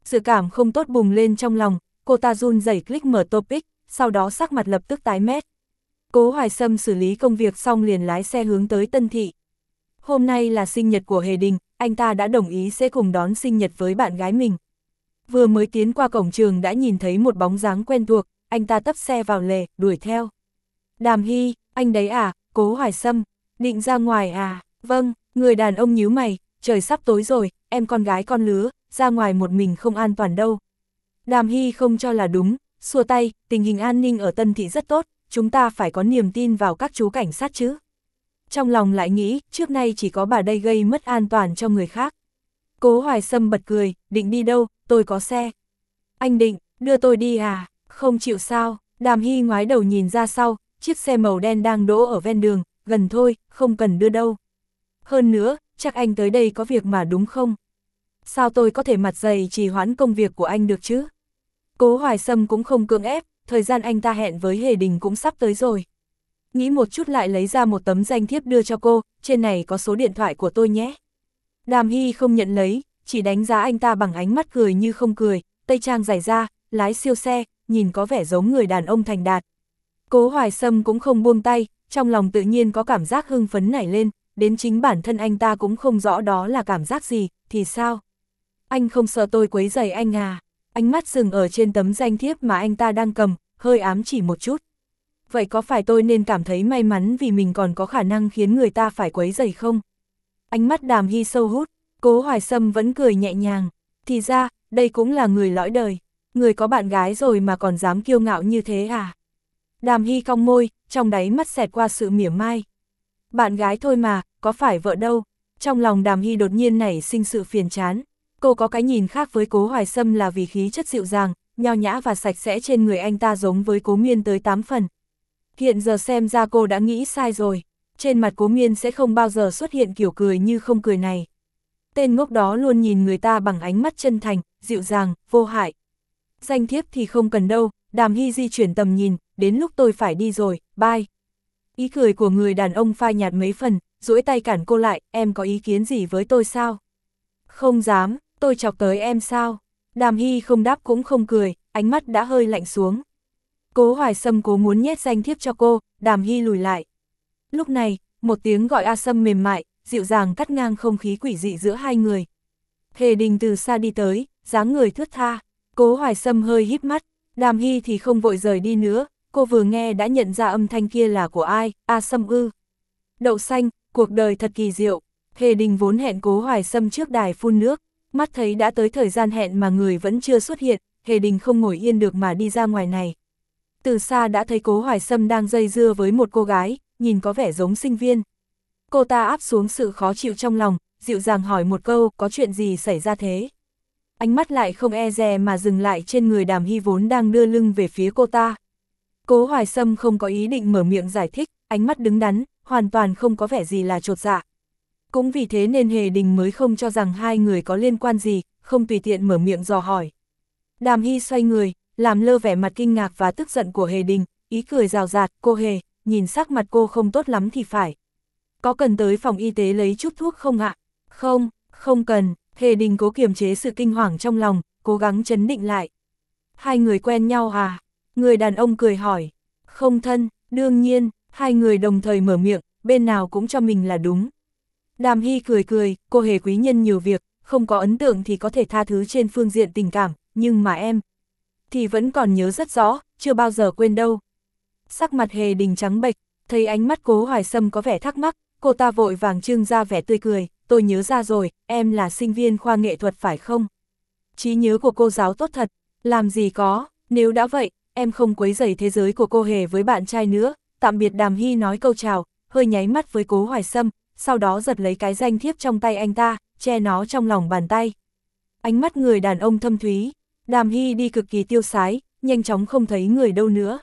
Dự cảm không tốt bùng lên trong lòng, cô ta run rẩy click mở topic, sau đó sắc mặt lập tức tái mét. Cố Hoài Sâm xử lý công việc xong liền lái xe hướng tới Tân Thị. Hôm nay là sinh nhật của Hề Đình, anh ta đã đồng ý sẽ cùng đón sinh nhật với bạn gái mình. Vừa mới tiến qua cổng trường đã nhìn thấy một bóng dáng quen thuộc, anh ta tấp xe vào lề, đuổi theo. Đàm Hy, anh đấy à, Cố Hoài Sâm, định ra ngoài à, vâng, người đàn ông nhíu mày, trời sắp tối rồi, em con gái con lứa, ra ngoài một mình không an toàn đâu. Đàm Hy không cho là đúng, xua tay, tình hình an ninh ở Tân Thị rất tốt, chúng ta phải có niềm tin vào các chú cảnh sát chứ. Trong lòng lại nghĩ, trước nay chỉ có bà đây gây mất an toàn cho người khác. Cố Hoài Sâm bật cười, định đi đâu, tôi có xe. Anh định, đưa tôi đi à, không chịu sao, Đàm Hy ngoái đầu nhìn ra sau, chiếc xe màu đen đang đỗ ở ven đường, gần thôi, không cần đưa đâu. Hơn nữa, chắc anh tới đây có việc mà đúng không? Sao tôi có thể mặt dày trì hoãn công việc của anh được chứ? Cố Hoài Sâm cũng không cưỡng ép, thời gian anh ta hẹn với Hề Đình cũng sắp tới rồi. Nghĩ một chút lại lấy ra một tấm danh thiếp đưa cho cô, trên này có số điện thoại của tôi nhé. Đàm Hy không nhận lấy, chỉ đánh giá anh ta bằng ánh mắt cười như không cười, tây trang dày da, lái siêu xe, nhìn có vẻ giống người đàn ông thành đạt. Cố Hoài Sâm cũng không buông tay, trong lòng tự nhiên có cảm giác hưng phấn nảy lên, đến chính bản thân anh ta cũng không rõ đó là cảm giác gì, thì sao? Anh không sợ tôi quấy rầy anh à? Ánh mắt dừng ở trên tấm danh thiếp mà anh ta đang cầm, hơi ám chỉ một chút. Vậy có phải tôi nên cảm thấy may mắn vì mình còn có khả năng khiến người ta phải quấy rầy không? Ánh mắt Đàm Hy sâu hút, Cố Hoài Sâm vẫn cười nhẹ nhàng. Thì ra, đây cũng là người lõi đời. Người có bạn gái rồi mà còn dám kiêu ngạo như thế à? Đàm Hy cong môi, trong đáy mắt xẹt qua sự mỉa mai. Bạn gái thôi mà, có phải vợ đâu? Trong lòng Đàm Hy đột nhiên nảy sinh sự phiền chán. Cô có cái nhìn khác với Cố Hoài Sâm là vì khí chất dịu dàng, nho nhã và sạch sẽ trên người anh ta giống với Cố Miên tới tám phần. Hiện giờ xem ra cô đã nghĩ sai rồi. Trên mặt Cố Miên sẽ không bao giờ xuất hiện kiểu cười như không cười này. Tên ngốc đó luôn nhìn người ta bằng ánh mắt chân thành, dịu dàng, vô hại. Danh thiếp thì không cần đâu, Đàm Hy di chuyển tầm nhìn, đến lúc tôi phải đi rồi, bye. Ý cười của người đàn ông phai nhạt mấy phần, duỗi tay cản cô lại, em có ý kiến gì với tôi sao? Không dám, tôi chọc tới em sao? Đàm Hy không đáp cũng không cười, ánh mắt đã hơi lạnh xuống. Cố Hoài Sâm cố muốn nhét danh thiếp cho cô, Đàm Hy lùi lại. Lúc này, một tiếng gọi A Sâm mềm mại, dịu dàng cắt ngang không khí quỷ dị giữa hai người. Hề Đình từ xa đi tới, dáng người thướt tha. Cố Hoài Sâm hơi híp mắt, Đàm Hy thì không vội rời đi nữa, cô vừa nghe đã nhận ra âm thanh kia là của ai, A Sâm ư. Đậu xanh, cuộc đời thật kỳ diệu. Hề Đình vốn hẹn Cố Hoài Sâm trước đài phun nước, mắt thấy đã tới thời gian hẹn mà người vẫn chưa xuất hiện, Hề Đình không ngồi yên được mà đi ra ngoài này. Từ xa đã thấy Cố Hoài Sâm đang dây dưa với một cô gái, nhìn có vẻ giống sinh viên. Cô ta áp xuống sự khó chịu trong lòng, dịu dàng hỏi một câu, có chuyện gì xảy ra thế? Ánh mắt lại không e dè mà dừng lại trên người Đàm Hy vốn đang đưa lưng về phía cô ta. Cố Hoài Sâm không có ý định mở miệng giải thích, ánh mắt đứng đắn, hoàn toàn không có vẻ gì là chột dạ. Cũng vì thế nên Hề Đình mới không cho rằng hai người có liên quan gì, không tùy tiện mở miệng dò hỏi. Đàm Hy xoay người, làm lơ vẻ mặt kinh ngạc và tức giận của Hề Đình, ý cười rào rạt, cô Hề, nhìn sắc mặt cô không tốt lắm thì phải. Có cần tới phòng y tế lấy chút thuốc không ạ? Không, không cần, Hề Đình cố kiềm chế sự kinh hoàng trong lòng, cố gắng trấn định lại. Hai người quen nhau à? Người đàn ông cười hỏi. Không thân, đương nhiên, hai người đồng thời mở miệng, bên nào cũng cho mình là đúng. Đàm Hy cười cười, cô Hề quý nhân nhiều việc, không có ấn tượng thì có thể tha thứ trên phương diện tình cảm, nhưng mà em thì vẫn còn nhớ rất rõ, chưa bao giờ quên đâu. Sắc mặt Hề Đình trắng bệch, thấy ánh mắt Cố Hoài Sâm có vẻ thắc mắc, cô ta vội vàng trưng ra vẻ tươi cười, tôi nhớ ra rồi, em là sinh viên khoa nghệ thuật phải không? Trí nhớ của cô giáo tốt thật, làm gì có, nếu đã vậy, em không quấy rầy thế giới của cô Hề với bạn trai nữa, tạm biệt. Đàm Hy nói câu chào, hơi nháy mắt với Cố Hoài Sâm, sau đó giật lấy cái danh thiếp trong tay anh ta, che nó trong lòng bàn tay. Ánh mắt người đàn ông thâm thúy, Đàm Hy đi cực kỳ tiêu sái, nhanh chóng không thấy người đâu nữa.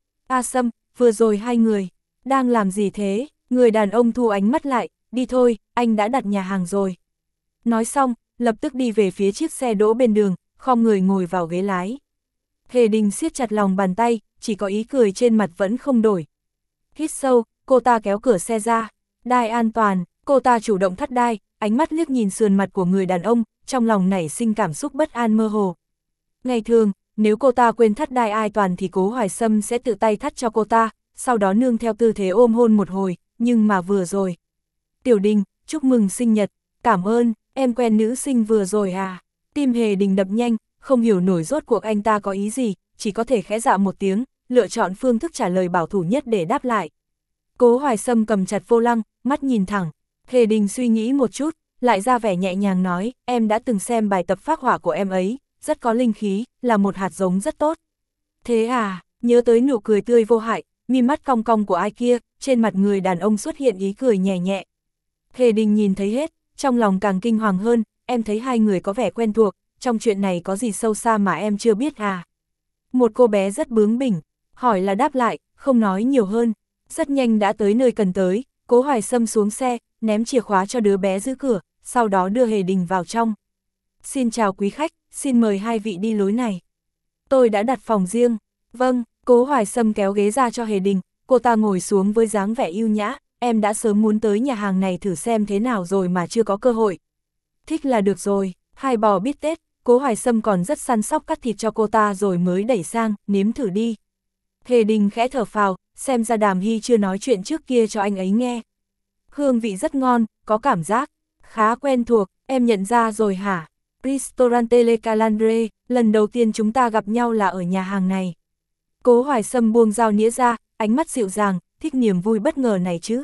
A Sâm, vừa rồi hai người, đang làm gì thế? Người đàn ông thu ánh mắt lại, đi thôi, anh đã đặt nhà hàng rồi. Nói xong, lập tức đi về phía chiếc xe đỗ bên đường, khom người ngồi vào ghế lái. Hề Đình siết chặt lòng bàn tay, chỉ có ý cười trên mặt vẫn không đổi. Hít sâu, cô ta kéo cửa xe ra, đai an toàn, cô ta chủ động thắt đai, ánh mắt liếc nhìn sườn mặt của người đàn ông, trong lòng nảy sinh cảm xúc bất an mơ hồ. Ngày thường, nếu cô ta quên thắt đai ai toàn thì Cố Hoài Sâm sẽ tự tay thắt cho cô ta, sau đó nương theo tư thế ôm hôn một hồi, nhưng mà vừa rồi. Tiểu Đình, chúc mừng sinh nhật, cảm ơn, em quen nữ sinh vừa rồi à? Tim Hề Đình đập nhanh, không hiểu nổi rốt cuộc anh ta có ý gì, chỉ có thể khẽ dạ một tiếng, lựa chọn phương thức trả lời bảo thủ nhất để đáp lại. Cố Hoài Sâm cầm chặt vô lăng, mắt nhìn thẳng. Hề Đình suy nghĩ một chút, lại ra vẻ nhẹ nhàng nói, em đã từng xem bài tập phác họa của em ấy, rất có linh khí, là một hạt giống rất tốt. Thế à, nhớ tới nụ cười tươi vô hại, mi mắt cong cong của ai kia, trên mặt người đàn ông xuất hiện ý cười nhẹ nhẹ. Hề Đình nhìn thấy hết, trong lòng càng kinh hoàng hơn, em thấy hai người có vẻ quen thuộc, trong chuyện này có gì sâu xa mà em chưa biết à? Một cô bé rất bướng bỉnh, hỏi là đáp lại, không nói nhiều hơn. Rất nhanh đã tới nơi cần tới, Cố Hoài Sâm xuống xe, ném chìa khóa cho đứa bé giữ cửa, sau đó đưa Hề Đình vào trong. Xin chào quý khách, xin mời hai vị đi lối này. Tôi đã đặt phòng riêng. Vâng, Cố Hoài Sâm kéo ghế ra cho Hề Đình, cô ta ngồi xuống với dáng vẻ yêu nhã, em đã sớm muốn tới nhà hàng này thử xem thế nào rồi mà chưa có cơ hội. Thích là được rồi, hai bò bít tết, Cố Hoài Sâm còn rất săn sóc cắt thịt cho cô ta rồi mới đẩy sang, nếm thử đi. Hề Đình khẽ thở phào, xem ra Đàm Hy chưa nói chuyện trước kia cho anh ấy nghe. Hương vị rất ngon, có cảm giác khá quen thuộc, em nhận ra rồi hả? Ristorante Le Calandre, lần đầu tiên chúng ta gặp nhau là ở nhà hàng này. Cố Hoài Sâm buông dao nĩa ra, ánh mắt dịu dàng, thích niềm vui bất ngờ này chứ.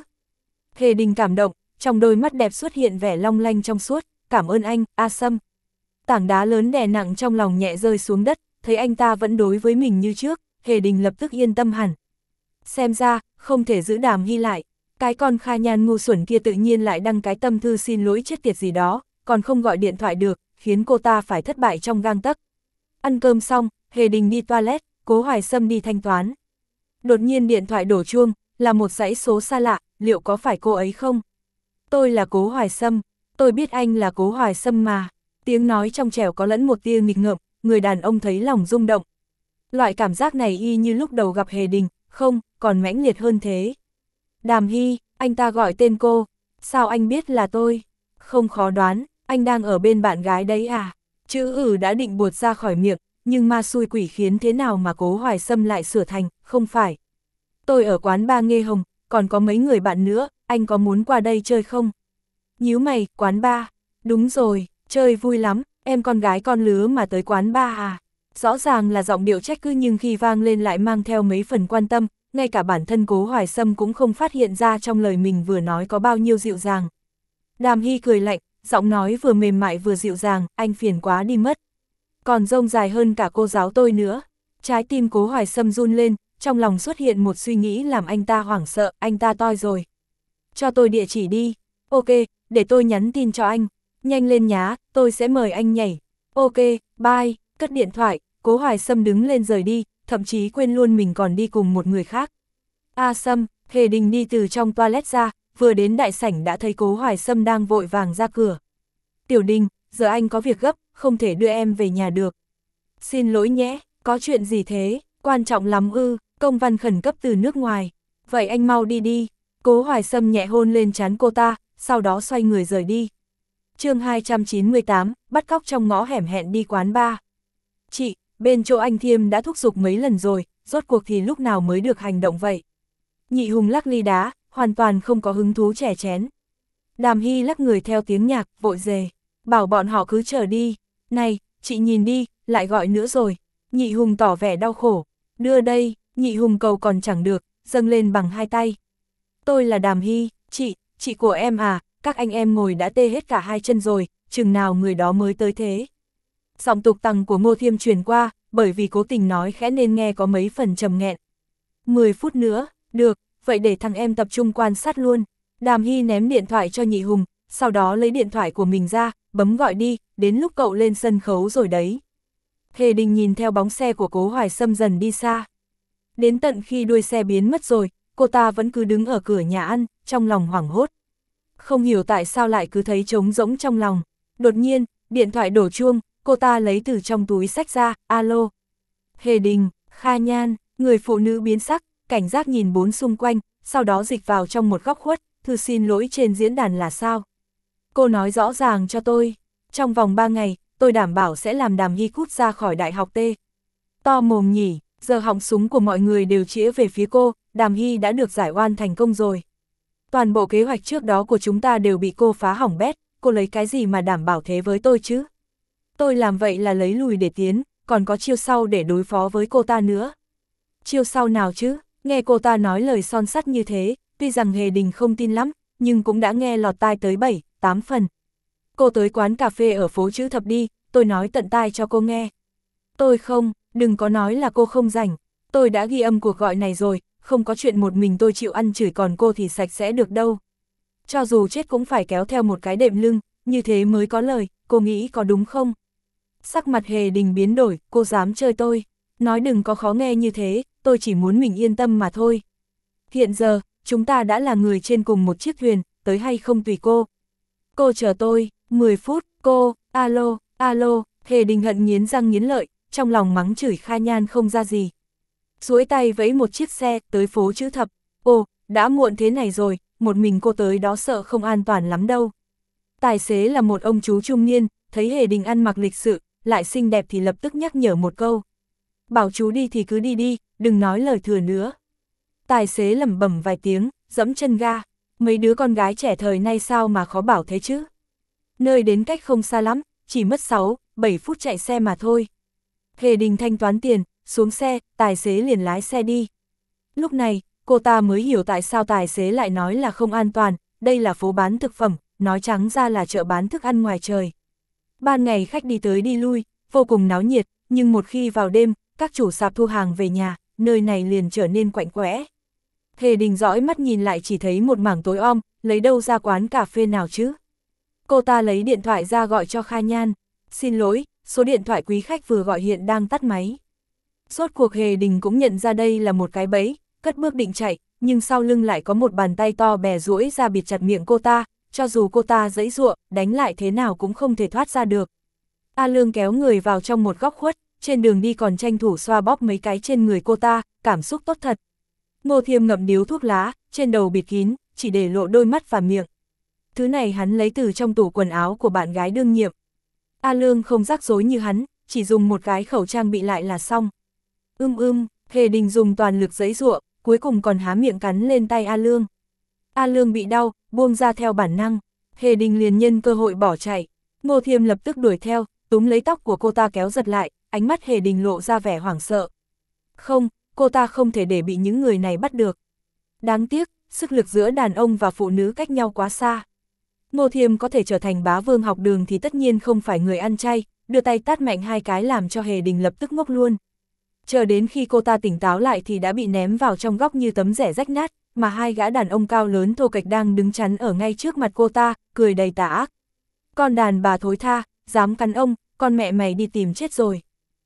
Hề Đình cảm động, trong đôi mắt đẹp xuất hiện vẻ long lanh trong suốt, cảm ơn anh, A Sâm. Tảng đá lớn đè nặng trong lòng nhẹ rơi xuống đất, thấy anh ta vẫn đối với mình như trước, Hề Đình lập tức yên tâm hẳn. Xem ra, không thể giữ Đàm Hy lại, cái con Kha Nhan ngu xuẩn kia tự nhiên lại đăng cái tâm thư xin lỗi chết tiệt gì đó, còn không gọi điện thoại được, khiến cô ta phải thất bại trong gang tấc. Ăn cơm xong, Hề Đình đi toilet, Cố Hoài Sâm đi thanh toán. Đột nhiên điện thoại đổ chuông, là một dãy số xa lạ, liệu có phải cô ấy không? Tôi là Cố Hoài Sâm, tôi biết anh là Cố Hoài Sâm mà. Tiếng nói trong trẻo có lẫn một tia nghịch ngợm, người đàn ông thấy lòng rung động. Loại cảm giác này y như lúc đầu gặp Hề Đình, không, còn mãnh liệt hơn thế. Đàm Hy, anh ta gọi tên cô, sao anh biết là tôi? Không khó đoán, anh đang ở bên bạn gái đấy à? Chữ ử đã định buột ra khỏi miệng, nhưng ma xui quỷ khiến thế nào mà Cố Hoài Sâm lại sửa thành, không phải. Tôi ở quán ba Nghê Hồng, còn có mấy người bạn nữa, anh có muốn qua đây chơi không? Nhíu mày, quán ba, đúng rồi, chơi vui lắm, em con gái con lứa mà tới quán ba à? Rõ ràng là giọng điệu trách cứ nhưng khi vang lên lại mang theo mấy phần quan tâm, ngay cả bản thân Cố Hoài Sâm cũng không phát hiện ra trong lời mình vừa nói có bao nhiêu dịu dàng. Đàm Hy cười lạnh, giọng nói vừa mềm mại vừa dịu dàng, anh phiền quá đi mất. Còn rông dài hơn cả cô giáo tôi nữa. Trái tim Cố Hoài Sâm run lên, trong lòng xuất hiện một suy nghĩ làm anh ta hoảng sợ, anh ta toi rồi. Cho tôi địa chỉ đi. Ok, để tôi nhắn tin cho anh. Nhanh lên nhá, tôi sẽ mời anh nhảy. Ok, bye, cất điện thoại, Cố Hoài Sâm đứng lên rời đi, thậm chí quên luôn mình còn đi cùng một người khác. A Sâm, Hề Đình đi từ trong toilet ra, vừa đến đại sảnh đã thấy Cố Hoài Sâm đang vội vàng ra cửa. Tiểu Đình, giờ anh có việc gấp, không thể đưa em về nhà được. Xin lỗi nhé, có chuyện gì thế, quan trọng lắm ư, công văn khẩn cấp từ nước ngoài. Vậy anh mau đi đi. Cố Hoài Sâm nhẹ hôn lên trán cô ta, sau đó xoay người rời đi. Chương hai trăm chín mươi tám, bắt cóc trong ngõ hẻm hẹn đi quán bar. Chị, bên chỗ anh Thiêm đã thúc giục mấy lần rồi, rốt cuộc thì lúc nào mới được hành động vậy? Nhị Hùng lắc ly đá, hoàn toàn không có hứng thú chè chén. Đàm Hy lắc người theo tiếng nhạc, vội dề, bảo bọn họ cứ chờ đi. Này, chị nhìn đi, lại gọi nữa rồi. Nhị Hùng tỏ vẻ đau khổ. Đưa đây, Nhị Hùng cầu còn chẳng được, dâng lên bằng hai tay. Tôi là Đàm Hy, chị, chị của em à, các anh em ngồi đã tê hết cả hai chân rồi, chừng nào người đó mới tới thế. Giọng tục tằng của Ngô Thiêm truyền qua, bởi vì cố tình nói khẽ nên nghe có mấy phần trầm nghẹn. mười phút nữa, được, vậy để thằng em tập trung quan sát luôn. Đàm Hy ném điện thoại cho Nhị Hùng, sau đó lấy điện thoại của mình ra, bấm gọi đi, đến lúc cậu lên sân khấu rồi đấy. Hề Đình nhìn theo bóng xe của Cố Hoài Sâm dần đi xa. Đến tận khi đuôi xe biến mất rồi, cô ta vẫn cứ đứng ở cửa nhà ăn, trong lòng hoảng hốt. Không hiểu tại sao lại cứ thấy trống rỗng trong lòng. Đột nhiên, điện thoại đổ chuông, cô ta lấy từ trong túi xách ra, alo. Hề Đình, Kha Nhan, người phụ nữ biến sắc, cảnh giác nhìn bốn xung quanh, sau đó dịch vào trong một góc khuất, thư xin lỗi trên diễn đàn là sao? Cô nói rõ ràng cho tôi, trong vòng ba ngày, tôi đảm bảo sẽ làm Đàm Hy cút ra khỏi đại học T. To mồm nhỉ, giờ họng súng của mọi người đều chĩa về phía cô, Đàm Hy đã được giải oan thành công rồi. Toàn bộ kế hoạch trước đó của chúng ta đều bị cô phá hỏng bét, cô lấy cái gì mà đảm bảo thế với tôi chứ? Tôi làm vậy là lấy lùi để tiến, còn có chiêu sau để đối phó với cô ta nữa. Chiêu sau nào chứ? Nghe cô ta nói lời son sắt như thế, tuy rằng Hề Đình không tin lắm, nhưng cũng đã nghe lọt tai tới bảy, tám phần. Cô tới quán cà phê ở phố Chữ Thập đi, tôi nói tận tai cho cô nghe. Tôi không, đừng có nói là cô không rảnh, tôi đã ghi âm cuộc gọi này rồi, không có chuyện một mình tôi chịu ăn chửi còn cô thì sạch sẽ được đâu. Cho dù chết cũng phải kéo theo một cái đệm lưng, như thế mới có lời, cô nghĩ có đúng không? Sắc mặt Hề Đình biến đổi, cô dám chơi tôi, nói đừng có khó nghe như thế, tôi chỉ muốn mình yên tâm mà thôi. Hiện giờ, chúng ta đã là người trên cùng một chiếc thuyền, tới hay không tùy cô. Cô chờ tôi, mười phút, cô, alo, alo, Hề Đình hận nghiến răng nghiến lợi, trong lòng mắng chửi Kha Nhan không ra gì. Duỗi tay vẫy một chiếc xe, tới phố Chữ Thập, ồ, đã muộn thế này rồi, một mình cô tới đó sợ không an toàn lắm đâu. Tài xế là một ông chú trung niên, thấy Hề Đình ăn mặc lịch sự, lại xinh đẹp thì lập tức nhắc nhở một câu. Bảo chú đi thì cứ đi đi, đừng nói lời thừa nữa. Tài xế lẩm bẩm vài tiếng, dẫm chân ga, mấy đứa con gái trẻ thời nay sao mà khó bảo thế chứ. Nơi đến cách không xa lắm, chỉ mất sáu, bảy phút chạy xe mà thôi. Hề Đình thanh toán tiền, xuống xe, tài xế liền lái xe đi. Lúc này, cô ta mới hiểu tại sao tài xế lại nói là không an toàn, đây là phố bán thực phẩm, nói trắng ra là chợ bán thức ăn ngoài trời. Ban ngày khách đi tới đi lui, vô cùng náo nhiệt, nhưng một khi vào đêm, các chủ sạp thu hàng về nhà, nơi này liền trở nên quạnh quẽ. Hề Đình dõi mắt nhìn lại chỉ thấy một mảng tối om, lấy đâu ra quán cà phê nào chứ? Cô ta lấy điện thoại ra gọi cho Kha Nhan. Xin lỗi, số điện thoại quý khách vừa gọi hiện đang tắt máy. Rốt cuộc Hề Đình cũng nhận ra đây là một cái bẫy, cất bước định chạy, nhưng sau lưng lại có một bàn tay to bè duỗi ra bịt chặt miệng cô ta, cho dù cô ta giãy giụa, đánh lại thế nào cũng không thể thoát ra được. A Lương kéo người vào trong một góc khuất, trên đường đi còn tranh thủ xoa bóp mấy cái trên người cô ta, cảm xúc tốt thật. Ngô Thiêm ngậm điếu thuốc lá, trên đầu bịt kín, chỉ để lộ đôi mắt và miệng. Thứ này hắn lấy từ trong tủ quần áo của bạn gái đương nhiệm. A Lương không rắc rối như hắn, chỉ dùng một cái khẩu trang bị lại là xong. Ưm ưm, Hề Đình dùng toàn lực giãy giụa, cuối cùng còn há miệng cắn lên tay A Lương. A Lương bị đau, buông ra theo bản năng, Hề Đình liền nhân cơ hội bỏ chạy. Ngô Thiêm lập tức đuổi theo, túm lấy tóc của cô ta kéo giật lại, ánh mắt Hề Đình lộ ra vẻ hoảng sợ. Không, cô ta không thể để bị những người này bắt được. Đáng tiếc, sức lực giữa đàn ông và phụ nữ cách nhau quá xa. Ngô Thiêm có thể trở thành bá vương học đường thì tất nhiên không phải người ăn chay, đưa tay tát mạnh hai cái làm cho Hề Đình lập tức ngốc luôn. Chờ đến khi cô ta tỉnh táo lại thì đã bị ném vào trong góc như tấm rẻ rách nát, mà hai gã đàn ông cao lớn thô kệch đang đứng chắn ở ngay trước mặt cô ta, cười đầy tà ác. Con đàn bà thối tha, dám cắn ông, con mẹ mày đi tìm chết rồi.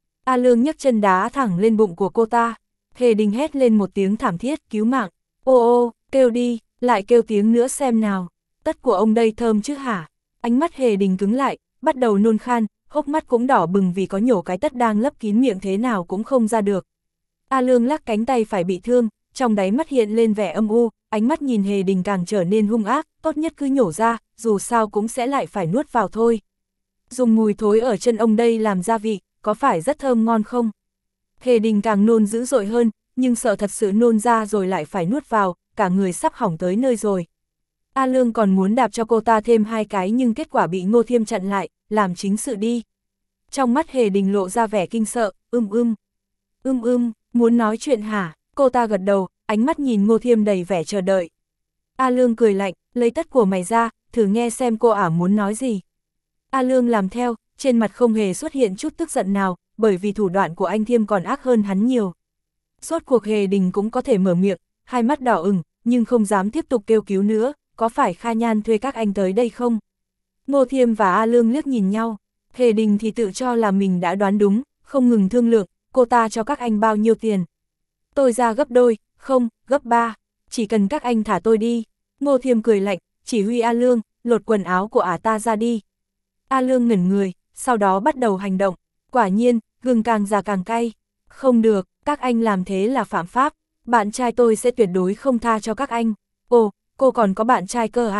A Lương nhấc chân đá thẳng lên bụng của cô ta. Hề Đình hét lên một tiếng thảm thiết, cứu mạng. Ô ô, kêu đi, lại kêu tiếng nữa xem nào. Tất của ông đây thơm chứ hả? Ánh mắt Hề Đình cứng lại, bắt đầu nôn khan, hốc mắt cũng đỏ bừng vì có nhổ cái tất đang lấp kín miệng thế nào cũng không ra được. A Lương lắc cánh tay phải bị thương, trong đáy mắt hiện lên vẻ âm u, ánh mắt nhìn Hề Đình càng trở nên hung ác, tốt nhất cứ nhổ ra, dù sao cũng sẽ lại phải nuốt vào thôi. Dùng mùi thối ở chân ông đây làm gia vị, có phải rất thơm ngon không? Hề Đình càng nôn dữ dội hơn, nhưng sợ thật sự nôn ra rồi lại phải nuốt vào, cả người sắp hỏng tới nơi rồi. A Lương còn muốn đạp cho cô ta thêm hai cái nhưng kết quả bị Ngô Thiêm chặn lại, làm chính sự đi. Trong mắt Hề Đình lộ ra vẻ kinh sợ, ưm ưm. Ưm ưm, muốn nói chuyện hả? Cô ta gật đầu, ánh mắt nhìn Ngô Thiêm đầy vẻ chờ đợi. A Lương cười lạnh, lấy tất của mày ra, thử nghe xem cô ả muốn nói gì. A Lương làm theo, trên mặt không hề xuất hiện chút tức giận nào, bởi vì thủ đoạn của anh Thiêm còn ác hơn hắn nhiều. Rốt cuộc Hề Đình cũng có thể mở miệng, hai mắt đỏ ửng, nhưng không dám tiếp tục kêu cứu nữa, có phải Kha Nhan thuê các anh tới đây không? Ngô Thiêm và A Lương liếc nhìn nhau, Hề Đình thì tự cho là mình đã đoán đúng, không ngừng thương lượng, cô ta cho các anh bao nhiêu tiền? Tôi ra gấp đôi, không, gấp ba, chỉ cần các anh thả tôi đi. Ngô Thiêm cười lạnh, chỉ huy A Lương, lột quần áo của ả ta ra đi. A Lương ngẩn người, sau đó bắt đầu hành động, quả nhiên, gừng càng già càng cay. Không được, các anh làm thế là phạm pháp, bạn trai tôi sẽ tuyệt đối không tha cho các anh. Ồ, cô còn có bạn trai cơ à?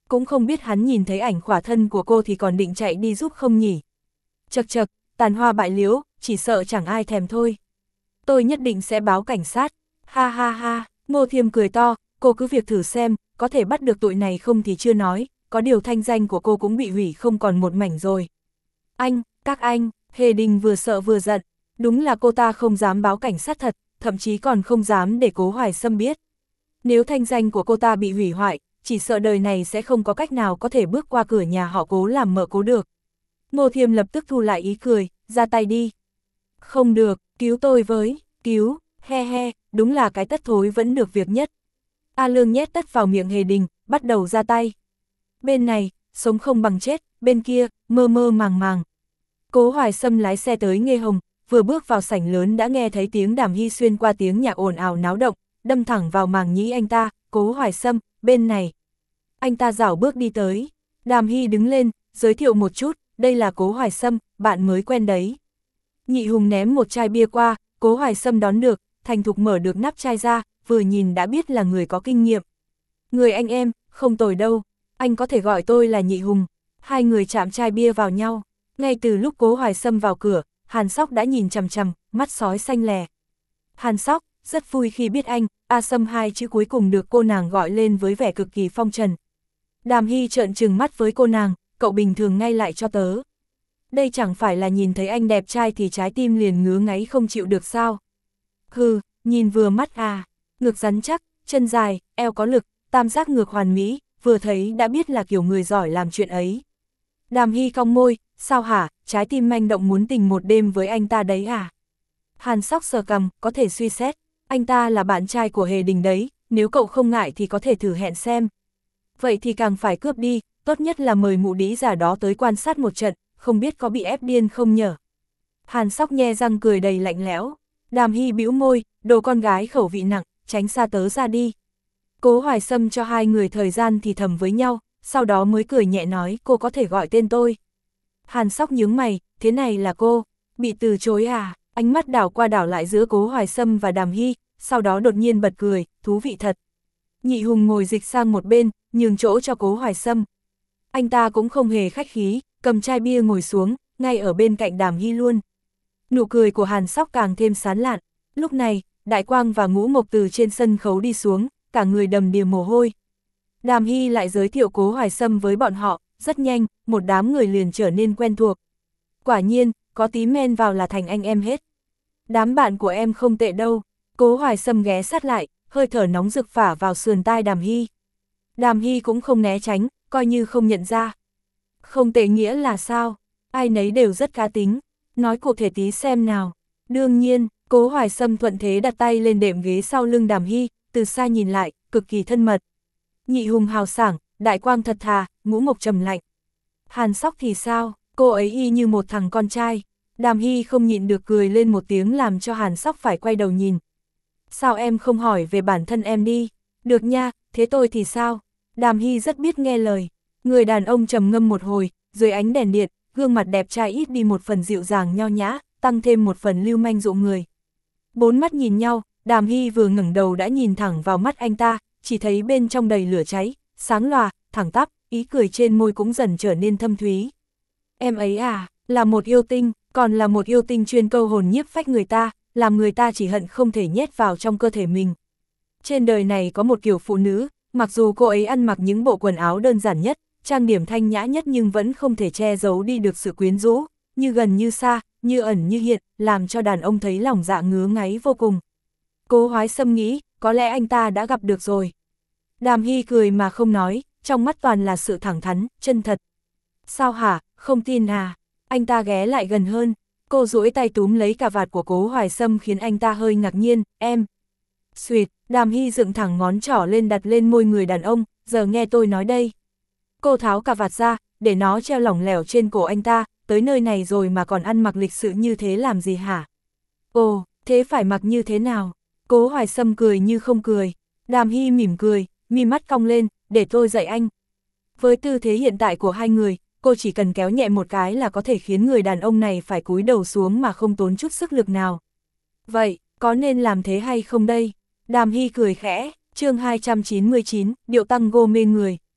cũng không biết hắn nhìn thấy ảnh khỏa thân của cô thì còn định chạy đi giúp không nhỉ. Chật chật, tàn hoa bại liễu, chỉ sợ chẳng ai thèm thôi. Tôi nhất định sẽ báo cảnh sát. Ha ha ha, Ngô Thiêm cười to, cô cứ việc thử xem, có thể bắt được tụi này không thì chưa nói, có điều thanh danh của cô cũng bị hủy không còn một mảnh rồi. Anh, các anh, Hề Đình vừa sợ vừa giận, đúng là cô ta không dám báo cảnh sát thật, thậm chí còn không dám để Cố Hoài Sâm biết. Nếu thanh danh của cô ta bị hủy hoại, chỉ sợ đời này sẽ không có cách nào có thể bước qua cửa nhà họ Cố làm mở Cố được. Ngô Thiêm lập tức thu lại ý cười, ra tay đi. Không được, cứu tôi với, cứu, he he, đúng là cái tất thối vẫn được việc nhất. A Lương nhét tất vào miệng Hề Đình, bắt đầu ra tay. Bên này, sống không bằng chết, bên kia, mơ mơ màng màng. Cố Hoài Sâm lái xe tới Nghê Hồng, vừa bước vào sảnh lớn đã nghe thấy tiếng Đàm Hy xuyên qua tiếng nhạc ồn ào náo động, đâm thẳng vào màng nhĩ anh ta. Cố Hoài Sâm, bên này. Anh ta rảo bước đi tới. Đàm Hy đứng lên, giới thiệu một chút, đây là Cố Hoài Sâm, bạn mới quen đấy. Nhị Hùng ném một chai bia qua, Cố Hoài Sâm đón được, thành thục mở được nắp chai ra, vừa nhìn đã biết là người có kinh nghiệm. Người anh em, không tồi đâu, anh có thể gọi tôi là Nhị Hùng. Hai người chạm chai bia vào nhau, ngay từ lúc Cố Hoài Sâm vào cửa, Hàn Sóc đã nhìn chằm chằm, mắt sói xanh lè. Hàn Sóc, rất vui khi biết anh, A Sâm hai chữ cuối cùng được cô nàng gọi lên với vẻ cực kỳ phong trần. Đàm Hy trợn trừng mắt với cô nàng, cậu bình thường ngay lại cho tớ. Đây chẳng phải là nhìn thấy anh đẹp trai thì trái tim liền ngứa ngáy không chịu được sao. Hừ, nhìn vừa mắt à, ngực rắn chắc, chân dài, eo có lực, tam giác ngược hoàn mỹ, vừa thấy đã biết là kiểu người giỏi làm chuyện ấy. Đàm Hy cong môi, sao hả, trái tim manh động muốn tình một đêm với anh ta đấy à? Hàn Sóc sờ cằm, có thể suy xét, anh ta là bạn trai của Hề Đình đấy, nếu cậu không ngại thì có thể thử hẹn xem. Vậy thì càng phải cướp đi, tốt nhất là mời mụ đĩ giả đó tới quan sát một trận, không biết có bị ép điên không nhở. Hàn Sóc nhe răng cười đầy lạnh lẽo. Đàm Hy bĩu môi, đồ con gái khẩu vị nặng, tránh xa tớ ra đi. Cố Hoài Sâm cho hai người thời gian thì thầm với nhau, sau đó mới cười nhẹ nói cô có thể gọi tên tôi. Hàn Sóc nhướng mày, thế này là cô, bị từ chối à, ánh mắt đảo qua đảo lại giữa Cố Hoài Sâm và Đàm Hy, sau đó đột nhiên bật cười, thú vị thật. Nhị Hùng ngồi dịch sang một bên, nhường chỗ cho Cố Hoài Sâm. Anh ta cũng không hề khách khí, cầm chai bia ngồi xuống, ngay ở bên cạnh Đàm Hy luôn. Nụ cười của Hàn Sóc càng thêm sán lạn, lúc này, Đại Quang và Ngũ Mộc từ trên sân khấu đi xuống, cả người đầm đìa mồ hôi. Đàm Hy lại giới thiệu Cố Hoài Sâm với bọn họ, rất nhanh, một đám người liền trở nên quen thuộc. Quả nhiên, có tí men vào là thành anh em hết. Đám bạn của em không tệ đâu. Cố Hoài Sâm ghé sát lại, hơi thở nóng rực phả vào sườn tai Đàm Hy. Đàm Hy cũng không né tránh, coi như không nhận ra. Không tệ nghĩa là sao? Ai nấy đều rất cá tính. Nói cụ thể tí xem nào. Đương nhiên, Cố Hoài Sâm thuận thế đặt tay lên đệm ghế sau lưng Đàm Hy, từ xa nhìn lại, cực kỳ thân mật. Nhị Hùng hào sảng, Đại Quang thật thà, Ngũ Mộc trầm lạnh. Hàn Sóc thì sao? Cô ấy y như một thằng con trai. Đàm Hy không nhịn được cười lên một tiếng làm cho Hàn Sóc phải quay đầu nhìn. Sao em không hỏi về bản thân em đi? Được nha, thế tôi thì sao? Đàm Hy rất biết nghe lời. Người đàn ông trầm ngâm một hồi, dưới ánh đèn điện, gương mặt đẹp trai ít đi một phần dịu dàng nho nhã, tăng thêm một phần lưu manh dụ người. Bốn mắt nhìn nhau, Đàm Hy vừa ngẩng đầu đã nhìn thẳng vào mắt anh ta, chỉ thấy bên trong đầy lửa cháy, sáng lòa, thẳng tắp, ý cười trên môi cũng dần trở nên thâm thúy. Em ấy à, là một yêu tinh, còn là một yêu tinh chuyên câu hồn nhiếp phách người ta, làm người ta chỉ hận không thể nhét vào trong cơ thể mình. Trên đời này có một kiểu phụ nữ, mặc dù cô ấy ăn mặc những bộ quần áo đơn giản nhất, trang điểm thanh nhã nhất nhưng vẫn không thể che giấu đi được sự quyến rũ, như gần như xa, như ẩn như hiện, làm cho đàn ông thấy lòng dạ ngứa ngáy vô cùng. Cố Hoài Sâm nghĩ, có lẽ anh ta đã gặp được rồi. Đàm Hy cười mà không nói, trong mắt toàn là sự thẳng thắn, chân thật. Sao hả, không tin à? Anh ta ghé lại gần hơn, cô duỗi tay túm lấy cà vạt của Cố Hoài Sâm khiến anh ta hơi ngạc nhiên, em. Xuyệt, Đàm Hy dựng thẳng ngón trỏ lên đặt lên môi người đàn ông, giờ nghe tôi nói đây. Cô tháo cà vạt ra, để nó treo lỏng lẻo trên cổ anh ta, tới nơi này rồi mà còn ăn mặc lịch sự như thế làm gì hả? Ồ, thế phải mặc như thế nào? Cố Hoài Sâm cười như không cười. Đàm Hy mỉm cười, mi mắt cong lên, để tôi dạy anh. Với tư thế hiện tại của hai người, cô chỉ cần kéo nhẹ một cái là có thể khiến người đàn ông này phải cúi đầu xuống mà không tốn chút sức lực nào. Vậy, có nên làm thế hay không đây? Đàm Hy cười khẽ, chương hai trăm chín mươi chín, điệu tăng gô mê người.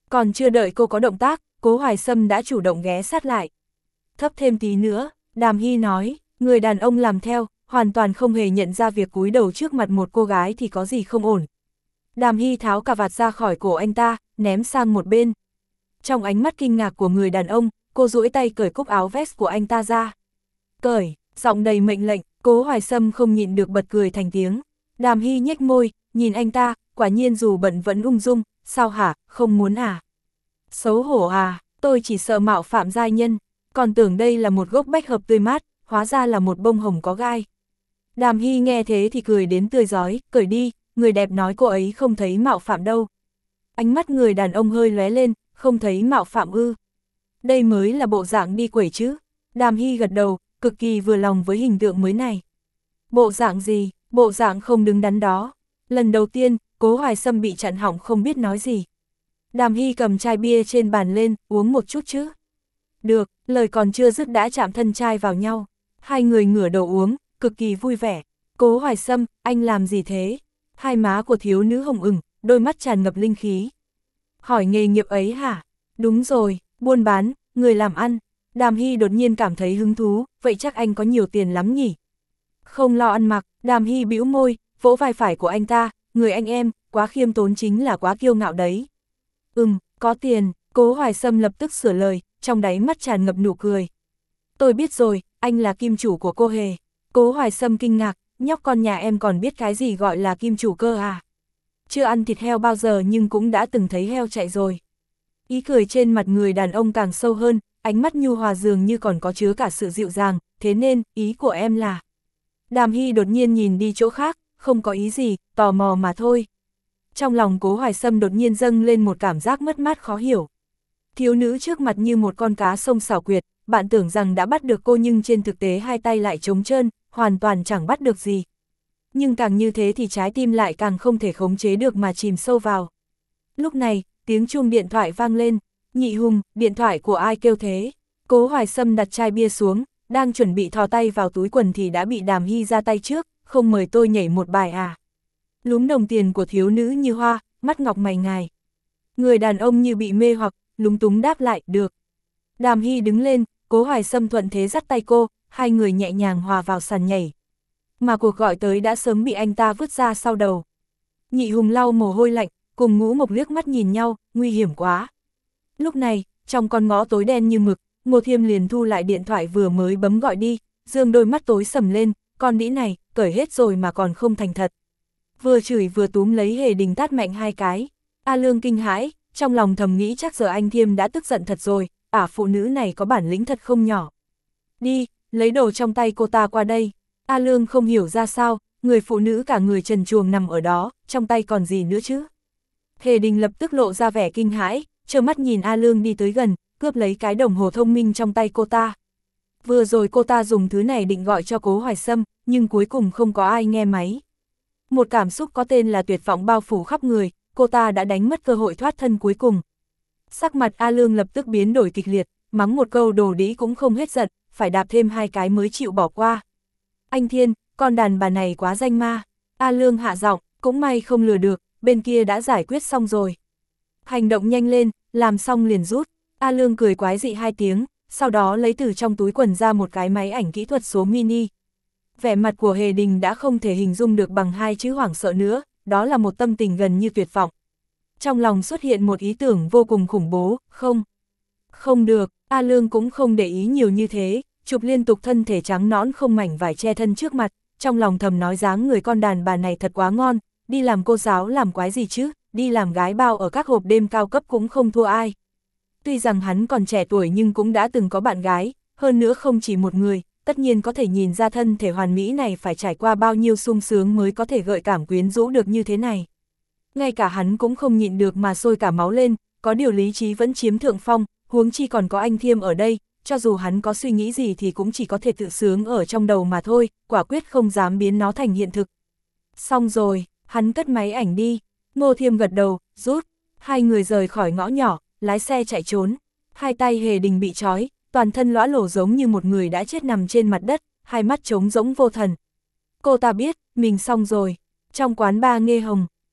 Còn chưa đợi cô có động tác, Cố Hoài Sâm đã chủ động ghé sát lại. Thấp thêm tí nữa, Đàm Hy nói, người đàn ông làm theo, hoàn toàn không hề nhận ra việc cúi đầu trước mặt một cô gái thì có gì không ổn. Đàm Hy tháo cà vạt ra khỏi cổ anh ta, ném sang một bên. Trong ánh mắt kinh ngạc của người đàn ông, cô duỗi tay cởi cúc áo vest của anh ta ra. Cởi, giọng đầy mệnh lệnh, Cố Hoài Sâm không nhịn được bật cười thành tiếng. Đàm Hy nhếch môi, nhìn anh ta, quả nhiên dù bận vẫn ung dung, sao hả, không muốn à? Xấu hổ à, tôi chỉ sợ mạo phạm giai nhân, còn tưởng đây là một gốc bách hợp tươi mát, hóa ra là một bông hồng có gai. Đàm Hy nghe thế thì cười đến tươi rói, cởi đi, người đẹp nói cô ấy không thấy mạo phạm đâu. Ánh mắt người đàn ông hơi lóe lên, không thấy mạo phạm ư. Đây mới là bộ dạng đi quẩy chứ. Đàm Hy gật đầu, cực kỳ vừa lòng với hình tượng mới này. Bộ dạng gì, bộ dạng không đứng đắn đó. Lần đầu tiên, Cố Hoài Sâm bị chặn họng không biết nói gì. Đàm Hy cầm chai bia trên bàn lên, uống một chút chứ. Được, lời còn chưa dứt đã chạm thân chai vào nhau. Hai người ngửa đầu uống, cực kỳ vui vẻ. Cố Hoài Sâm, anh làm gì thế? Hai má của thiếu nữ hồng ửng, đôi mắt tràn ngập linh khí. Hỏi nghề nghiệp ấy hả? Đúng rồi, buôn bán, người làm ăn. Đàm Hy đột nhiên cảm thấy hứng thú, vậy chắc anh có nhiều tiền lắm nhỉ? Không lo ăn mặc, Đàm Hy bĩu môi, vỗ vai phải của anh ta, người anh em, quá khiêm tốn chính là quá kiêu ngạo đấy. Ừm, có tiền, Cố Hoài Sâm lập tức sửa lời, trong đáy mắt tràn ngập nụ cười. Tôi biết rồi, anh là kim chủ của cô Hề. Cố Hoài Sâm kinh ngạc, nhóc con nhà em còn biết cái gì gọi là kim chủ cơ à? Chưa ăn thịt heo bao giờ nhưng cũng đã từng thấy heo chạy rồi. Ý cười trên mặt người đàn ông càng sâu hơn, ánh mắt nhu hòa dường như còn có chứa cả sự dịu dàng, thế nên, ý của em là... Đàm Hy đột nhiên nhìn đi chỗ khác, không có ý gì, tò mò mà thôi. Trong lòng Cố Hoài Sâm đột nhiên dâng lên một cảm giác mất mát khó hiểu. Thiếu nữ trước mặt như một con cá sông xảo quyệt, bạn tưởng rằng đã bắt được cô nhưng trên thực tế hai tay lại trống trơn, hoàn toàn chẳng bắt được gì. Nhưng càng như thế thì trái tim lại càng không thể khống chế được mà chìm sâu vào. Lúc này, tiếng chuông điện thoại vang lên, Nhị Hùng, điện thoại của ai kêu thế? Cố Hoài Sâm đặt chai bia xuống, đang chuẩn bị thò tay vào túi quần thì đã bị Đàm Hy ra tay trước, không mời tôi nhảy một bài à? Lúm đồng tiền của thiếu nữ như hoa, mắt ngọc mày ngài. Người đàn ông như bị mê hoặc, lúng túng đáp lại, được. Đàm Hy đứng lên, Cố Hoài Sâm thuận thế dắt tay cô, hai người nhẹ nhàng hòa vào sàn nhảy. Mà cuộc gọi tới đã sớm bị anh ta vứt ra sau đầu. Nhị Hùng lau mồ hôi lạnh, cùng Ngũ Mộc liếc mắt nhìn nhau, nguy hiểm quá. Lúc này, trong con ngõ tối đen như mực, Ngô Thiêm liền thu lại điện thoại vừa mới bấm gọi đi, dương đôi mắt tối sầm lên, con đĩ này, cởi hết rồi mà còn không thành thật. Vừa chửi vừa túm lấy Hề Đình tát mạnh hai cái. A Lương kinh hãi, trong lòng thầm nghĩ chắc giờ anh Thiêm đã tức giận thật rồi, ả phụ nữ này có bản lĩnh thật không nhỏ. Đi, lấy đồ trong tay cô ta qua đây. A Lương không hiểu ra sao, người phụ nữ cả người trần truồng nằm ở đó, trong tay còn gì nữa chứ. Hề Đình lập tức lộ ra vẻ kinh hãi, trơ mắt nhìn A Lương đi tới gần, cướp lấy cái đồng hồ thông minh trong tay cô ta. Vừa rồi cô ta dùng thứ này định gọi cho Cố Hoài Sâm, nhưng cuối cùng không có ai nghe máy. Một cảm xúc có tên là tuyệt vọng bao phủ khắp người, cô ta đã đánh mất cơ hội thoát thân cuối cùng. Sắc mặt A Lương lập tức biến đổi kịch liệt, mắng một câu đồ đĩ cũng không hết giận, phải đạp thêm hai cái mới chịu bỏ qua. Anh Thiên, con đàn bà này quá danh ma. A Lương hạ giọng, cũng may không lừa được, bên kia đã giải quyết xong rồi. Hành động nhanh lên, làm xong liền rút. A Lương cười quái dị hai tiếng, sau đó lấy từ trong túi quần ra một cái máy ảnh kỹ thuật số mini. Vẻ mặt của Hề Đình đã không thể hình dung được bằng hai chữ hoảng sợ nữa, đó là một tâm tình gần như tuyệt vọng. Trong lòng xuất hiện một ý tưởng vô cùng khủng bố, không. Không được, A Lương cũng không để ý nhiều như thế, chụp liên tục thân thể trắng nõn không mảnh vải che thân trước mặt, trong lòng thầm nói dáng người con đàn bà này thật quá ngon, đi làm cô giáo làm quái gì chứ, đi làm gái bao ở các hộp đêm cao cấp cũng không thua ai. Tuy rằng hắn còn trẻ tuổi nhưng cũng đã từng có bạn gái, hơn nữa không chỉ một người, tất nhiên có thể nhìn ra thân thể hoàn mỹ này phải trải qua bao nhiêu sung sướng mới có thể gợi cảm quyến rũ được như thế này. Ngay cả hắn cũng không nhịn được mà sôi cả máu lên, có điều lý trí vẫn chiếm thượng phong, huống chi còn có anh Thiêm ở đây, cho dù hắn có suy nghĩ gì thì cũng chỉ có thể tự sướng ở trong đầu mà thôi, quả quyết không dám biến nó thành hiện thực. Xong rồi, hắn cất máy ảnh đi, Ngô Thiêm gật đầu, rút, hai người rời khỏi ngõ nhỏ, lái xe chạy trốn, hai tay Hề Đình bị trói, toàn thân lõa lổ giống như một người đã chết nằm trên mặt đất, hai mắt trống rỗng vô thần. Cô ta biết, mình xong rồi, trong quán bar Nghê Hồng,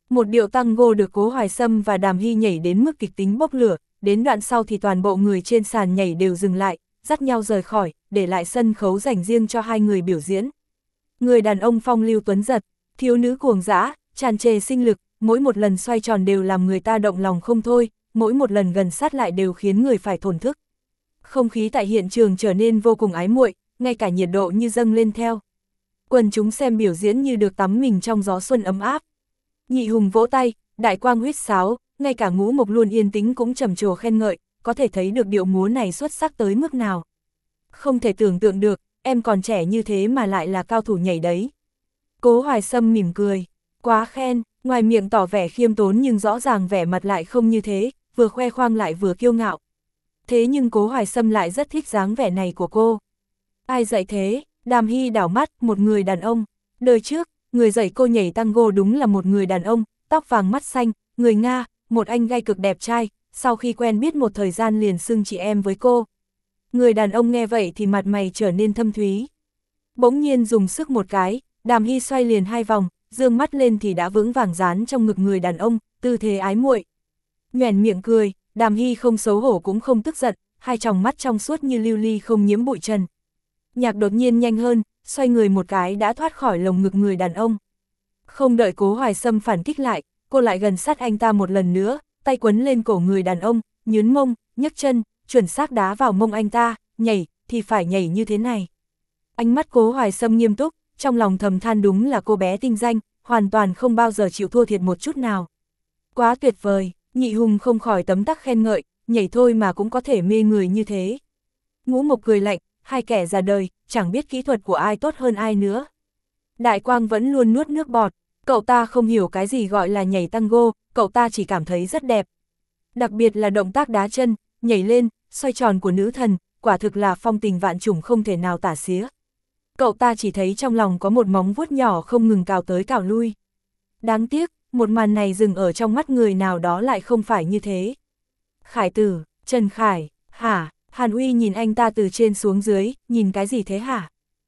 Một điệu tango được Cố Hoài Sâm và Đàm Hy nhảy đến mức kịch tính bốc lửa, đến đoạn sau thì toàn bộ người trên sàn nhảy đều dừng lại, dắt nhau rời khỏi, để lại sân khấu dành riêng cho hai người biểu diễn. Người đàn ông phong lưu tuấn giật, thiếu nữ cuồng dã, tràn trề sinh lực, mỗi một lần xoay tròn đều làm người ta động lòng không thôi, mỗi một lần gần sát lại đều khiến người phải thổn thức. Không khí tại hiện trường trở nên vô cùng ái muội, ngay cả nhiệt độ như dâng lên theo. Quần chúng xem biểu diễn như được tắm mình trong gió xuân ấm áp. Nhị Hùng vỗ tay, Đại Quang huýt sáo, ngay cả Ngũ Mộc luôn yên tĩnh cũng trầm trồ khen ngợi, có thể thấy được điệu múa này xuất sắc tới mức nào. Không thể tưởng tượng được, em còn trẻ như thế mà lại là cao thủ nhảy đấy. Cố Hoài Sâm mỉm cười, quá khen, ngoài miệng tỏ vẻ khiêm tốn nhưng rõ ràng vẻ mặt lại không như thế, vừa khoe khoang lại vừa kiêu ngạo. Thế nhưng Cố Hoài Sâm lại rất thích dáng vẻ này của cô. Ai dạy thế? Đàm Hy đảo mắt, một người đàn ông. Đời trước, người dạy cô nhảy tango đúng là một người đàn ông, tóc vàng mắt xanh, người Nga, một anh gay cực đẹp trai, sau khi quen biết một thời gian liền xưng chị em với cô. Người đàn ông nghe vậy thì mặt mày trở nên thâm thúy. Bỗng nhiên dùng sức một cái, Đàm Hy xoay liền hai vòng, dương mắt lên thì đã vững vàng dán trong ngực người đàn ông, tư thế ái muội. Nhoẻn miệng cười, Đàm Hy không xấu hổ cũng không tức giận, hai tròng mắt trong suốt như lưu ly không nhiễm bụi trần. Nhạc đột nhiên nhanh hơn, xoay người một cái đã thoát khỏi lồng ngực người đàn ông. Không đợi Cố Hoài Sâm phản kích lại, cô lại gần sát anh ta một lần nữa, tay quấn lên cổ người đàn ông, nhướn mông, nhấc chân, chuẩn xác đá vào mông anh ta, nhảy, thì phải nhảy như thế này. Ánh mắt Cố Hoài Sâm nghiêm túc, trong lòng thầm than đúng là cô bé tinh danh, hoàn toàn không bao giờ chịu thua thiệt một chút nào. Quá tuyệt vời, Nhị Hùng không khỏi tấm tắc khen ngợi, nhảy thôi mà cũng có thể mê người như thế. Ngũ Mộc cười lạnh, hai kẻ già đời, chẳng biết kỹ thuật của ai tốt hơn ai nữa. Đại Quang vẫn luôn nuốt nước bọt, cậu ta không hiểu cái gì gọi là nhảy tango, cậu ta chỉ cảm thấy rất đẹp. Đặc biệt là động tác đá chân, nhảy lên, xoay tròn của nữ thần, quả thực là phong tình vạn trùng không thể nào tả xía. Cậu ta chỉ thấy trong lòng có một móng vuốt nhỏ không ngừng cào tới cào lui. Đáng tiếc, một màn này dừng ở trong mắt người nào đó lại không phải như thế. Khải Tử, Trần Khải, hả? Hàn Uy nhìn anh ta từ trên xuống dưới, nhìn cái gì thế hả?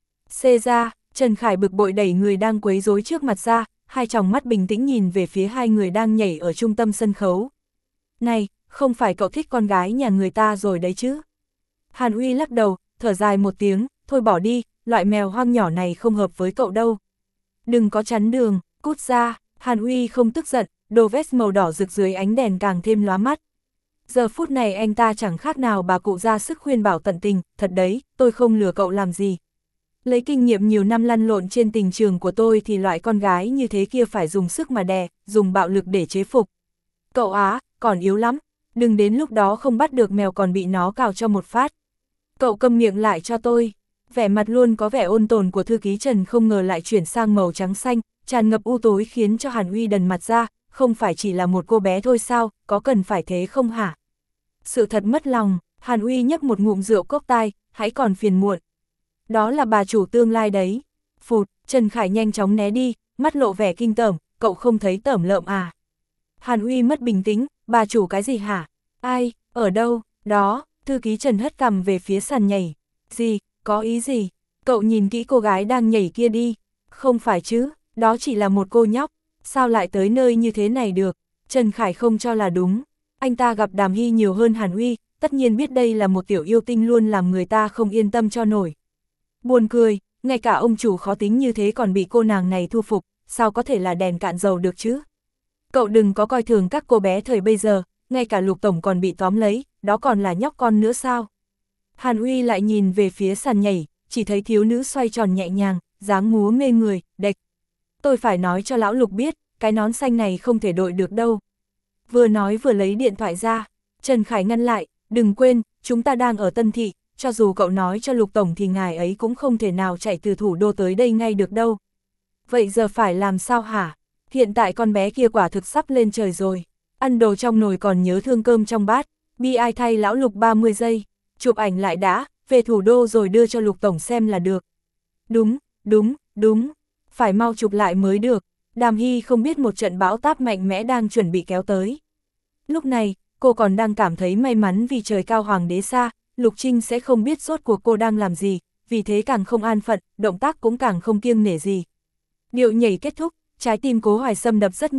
Xê ra, Trần Khải bực bội đẩy người đang quấy rối trước mặt ra, hai tròng mắt bình tĩnh nhìn về phía hai người đang nhảy ở trung tâm sân khấu. Này, không phải cậu thích con gái nhà người ta rồi đấy chứ? Hàn Uy lắc đầu, thở dài một tiếng, thôi bỏ đi, loại mèo hoang nhỏ này không hợp với cậu đâu. Đừng có chắn đường, cút ra. Hàn Uy không tức giận, đồ vest màu đỏ rực dưới ánh đèn càng thêm lóa mắt. Giờ phút này anh ta chẳng khác nào bà cụ ra sức khuyên bảo tận tình, thật đấy, tôi không lừa cậu làm gì. Lấy kinh nghiệm nhiều năm lăn lộn trên tình trường của tôi thì loại con gái như thế kia phải dùng sức mà đè, dùng bạo lực để chế phục. Cậu á, còn yếu lắm, đừng đến lúc đó không bắt được mèo còn bị nó cào cho một phát. Cậu câm miệng lại cho tôi. Vẻ mặt luôn có vẻ ôn tồn của thư ký Trần không ngờ lại chuyển sang màu trắng xanh, tràn ngập u tối khiến cho Hàn Uy đần mặt ra, không phải chỉ là một cô bé thôi sao, có cần phải thế không hả? Sự thật mất lòng, Hàn Uy nhấp một ngụm rượu cốc tai, hãy còn phiền muộn. Đó là bà chủ tương lai đấy. Phụt, Trần Khải nhanh chóng né đi, mắt lộ vẻ kinh tởm, cậu không thấy tởm lợm à? Hàn Uy mất bình tĩnh, bà chủ cái gì hả? Ai, ở đâu, đó, thư ký Trần hất cằm về phía sàn nhảy. Gì, có ý gì? Cậu nhìn kỹ cô gái đang nhảy kia đi. Không phải chứ, đó chỉ là một cô nhóc, sao lại tới nơi như thế này được? Trần Khải không cho là đúng. Anh ta gặp Đàm Hy nhiều hơn Hàn Uy, tất nhiên biết đây là một tiểu yêu tinh luôn làm người ta không yên tâm cho nổi. Buồn cười, ngay cả ông chủ khó tính như thế còn bị cô nàng này thu phục, sao có thể là đèn cạn dầu được chứ? Cậu đừng có coi thường các cô bé thời bây giờ, ngay cả Lục tổng còn bị tóm lấy, đó còn là nhóc con nữa sao? Hàn Uy lại nhìn về phía sàn nhảy, chỉ thấy thiếu nữ xoay tròn nhẹ nhàng, dáng múa mê người, đệch. Tôi phải nói cho lão Lục biết, cái nón xanh này không thể đội được đâu. Vừa nói vừa lấy điện thoại ra, Trần Khải ngăn lại, đừng quên, chúng ta đang ở Tân Thị, cho dù cậu nói cho Lục tổng thì ngài ấy cũng không thể nào chạy từ thủ đô tới đây ngay được đâu. Vậy giờ phải làm sao hả? Hiện tại con bé kia quả thực sắp lên trời rồi, ăn đồ trong nồi còn nhớ thương cơm trong bát, bi ai thay lão Lục ba mươi giây, chụp ảnh lại đã, về thủ đô rồi đưa cho Lục tổng xem là được. Đúng, đúng, đúng, phải mau chụp lại mới được. Đàm Hy không biết một trận bão táp mạnh mẽ đang chuẩn bị kéo tới. Lúc này, cô còn đang cảm thấy may mắn vì trời cao hoàng đế xa, Lục Trinh sẽ không biết rốt cuộc cô đang làm gì, vì thế càng không an phận, động tác cũng càng không kiêng nể gì. Điệu nhảy kết thúc, trái tim Cố Hoài Sâm đập rất nhanh,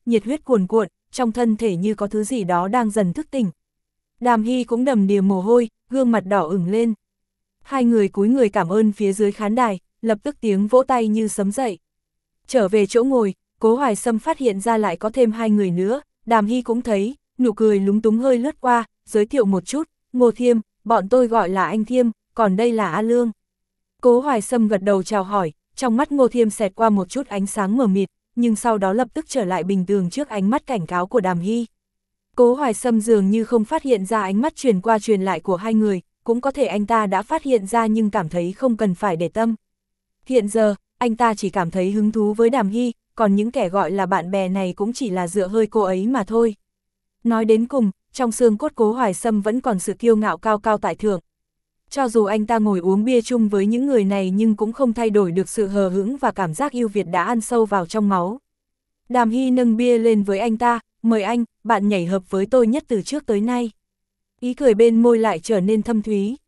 nhiệt huyết cuồn cuộn, trong thân thể như có thứ gì đó đang dần thức tỉnh. Đàm Hy cũng đầm đìa mồ hôi, gương mặt đỏ ửng lên. Hai người cúi người cảm ơn phía dưới khán đài, lập tức tiếng vỗ tay như sấm dậy. Trở về chỗ ngồi, Cố Hoài Sâm phát hiện ra lại có thêm hai người nữa, Đàm Hy cũng thấy, nụ cười lúng túng hơi lướt qua, giới thiệu một chút, Ngô Thiêm, bọn tôi gọi là anh Thiêm, còn đây là A Lương. Cố Hoài Sâm gật đầu chào hỏi, trong mắt Ngô Thiêm xẹt qua một chút ánh sáng mờ mịt, nhưng sau đó lập tức trở lại bình thường trước ánh mắt cảnh cáo của Đàm Hy. Cố Hoài Sâm dường như không phát hiện ra ánh mắt truyền qua truyền lại của hai người, cũng có thể anh ta đã phát hiện ra nhưng cảm thấy không cần phải để tâm. Hiện giờ, anh ta chỉ cảm thấy hứng thú với Đàm Hy, còn những kẻ gọi là bạn bè này cũng chỉ là dựa hơi cô ấy mà thôi. Nói đến cùng, trong xương cốt Cố Hoài Sâm vẫn còn sự kiêu ngạo cao cao tại thượng. Cho dù anh ta ngồi uống bia chung với những người này nhưng cũng không thay đổi được sự hờ hững và cảm giác yêu Việt đã ăn sâu vào trong máu. Đàm Hy nâng bia lên với anh ta, mời anh, bạn nhảy hợp với tôi nhất từ trước tới nay. Ý cười bên môi lại trở nên thâm thúy.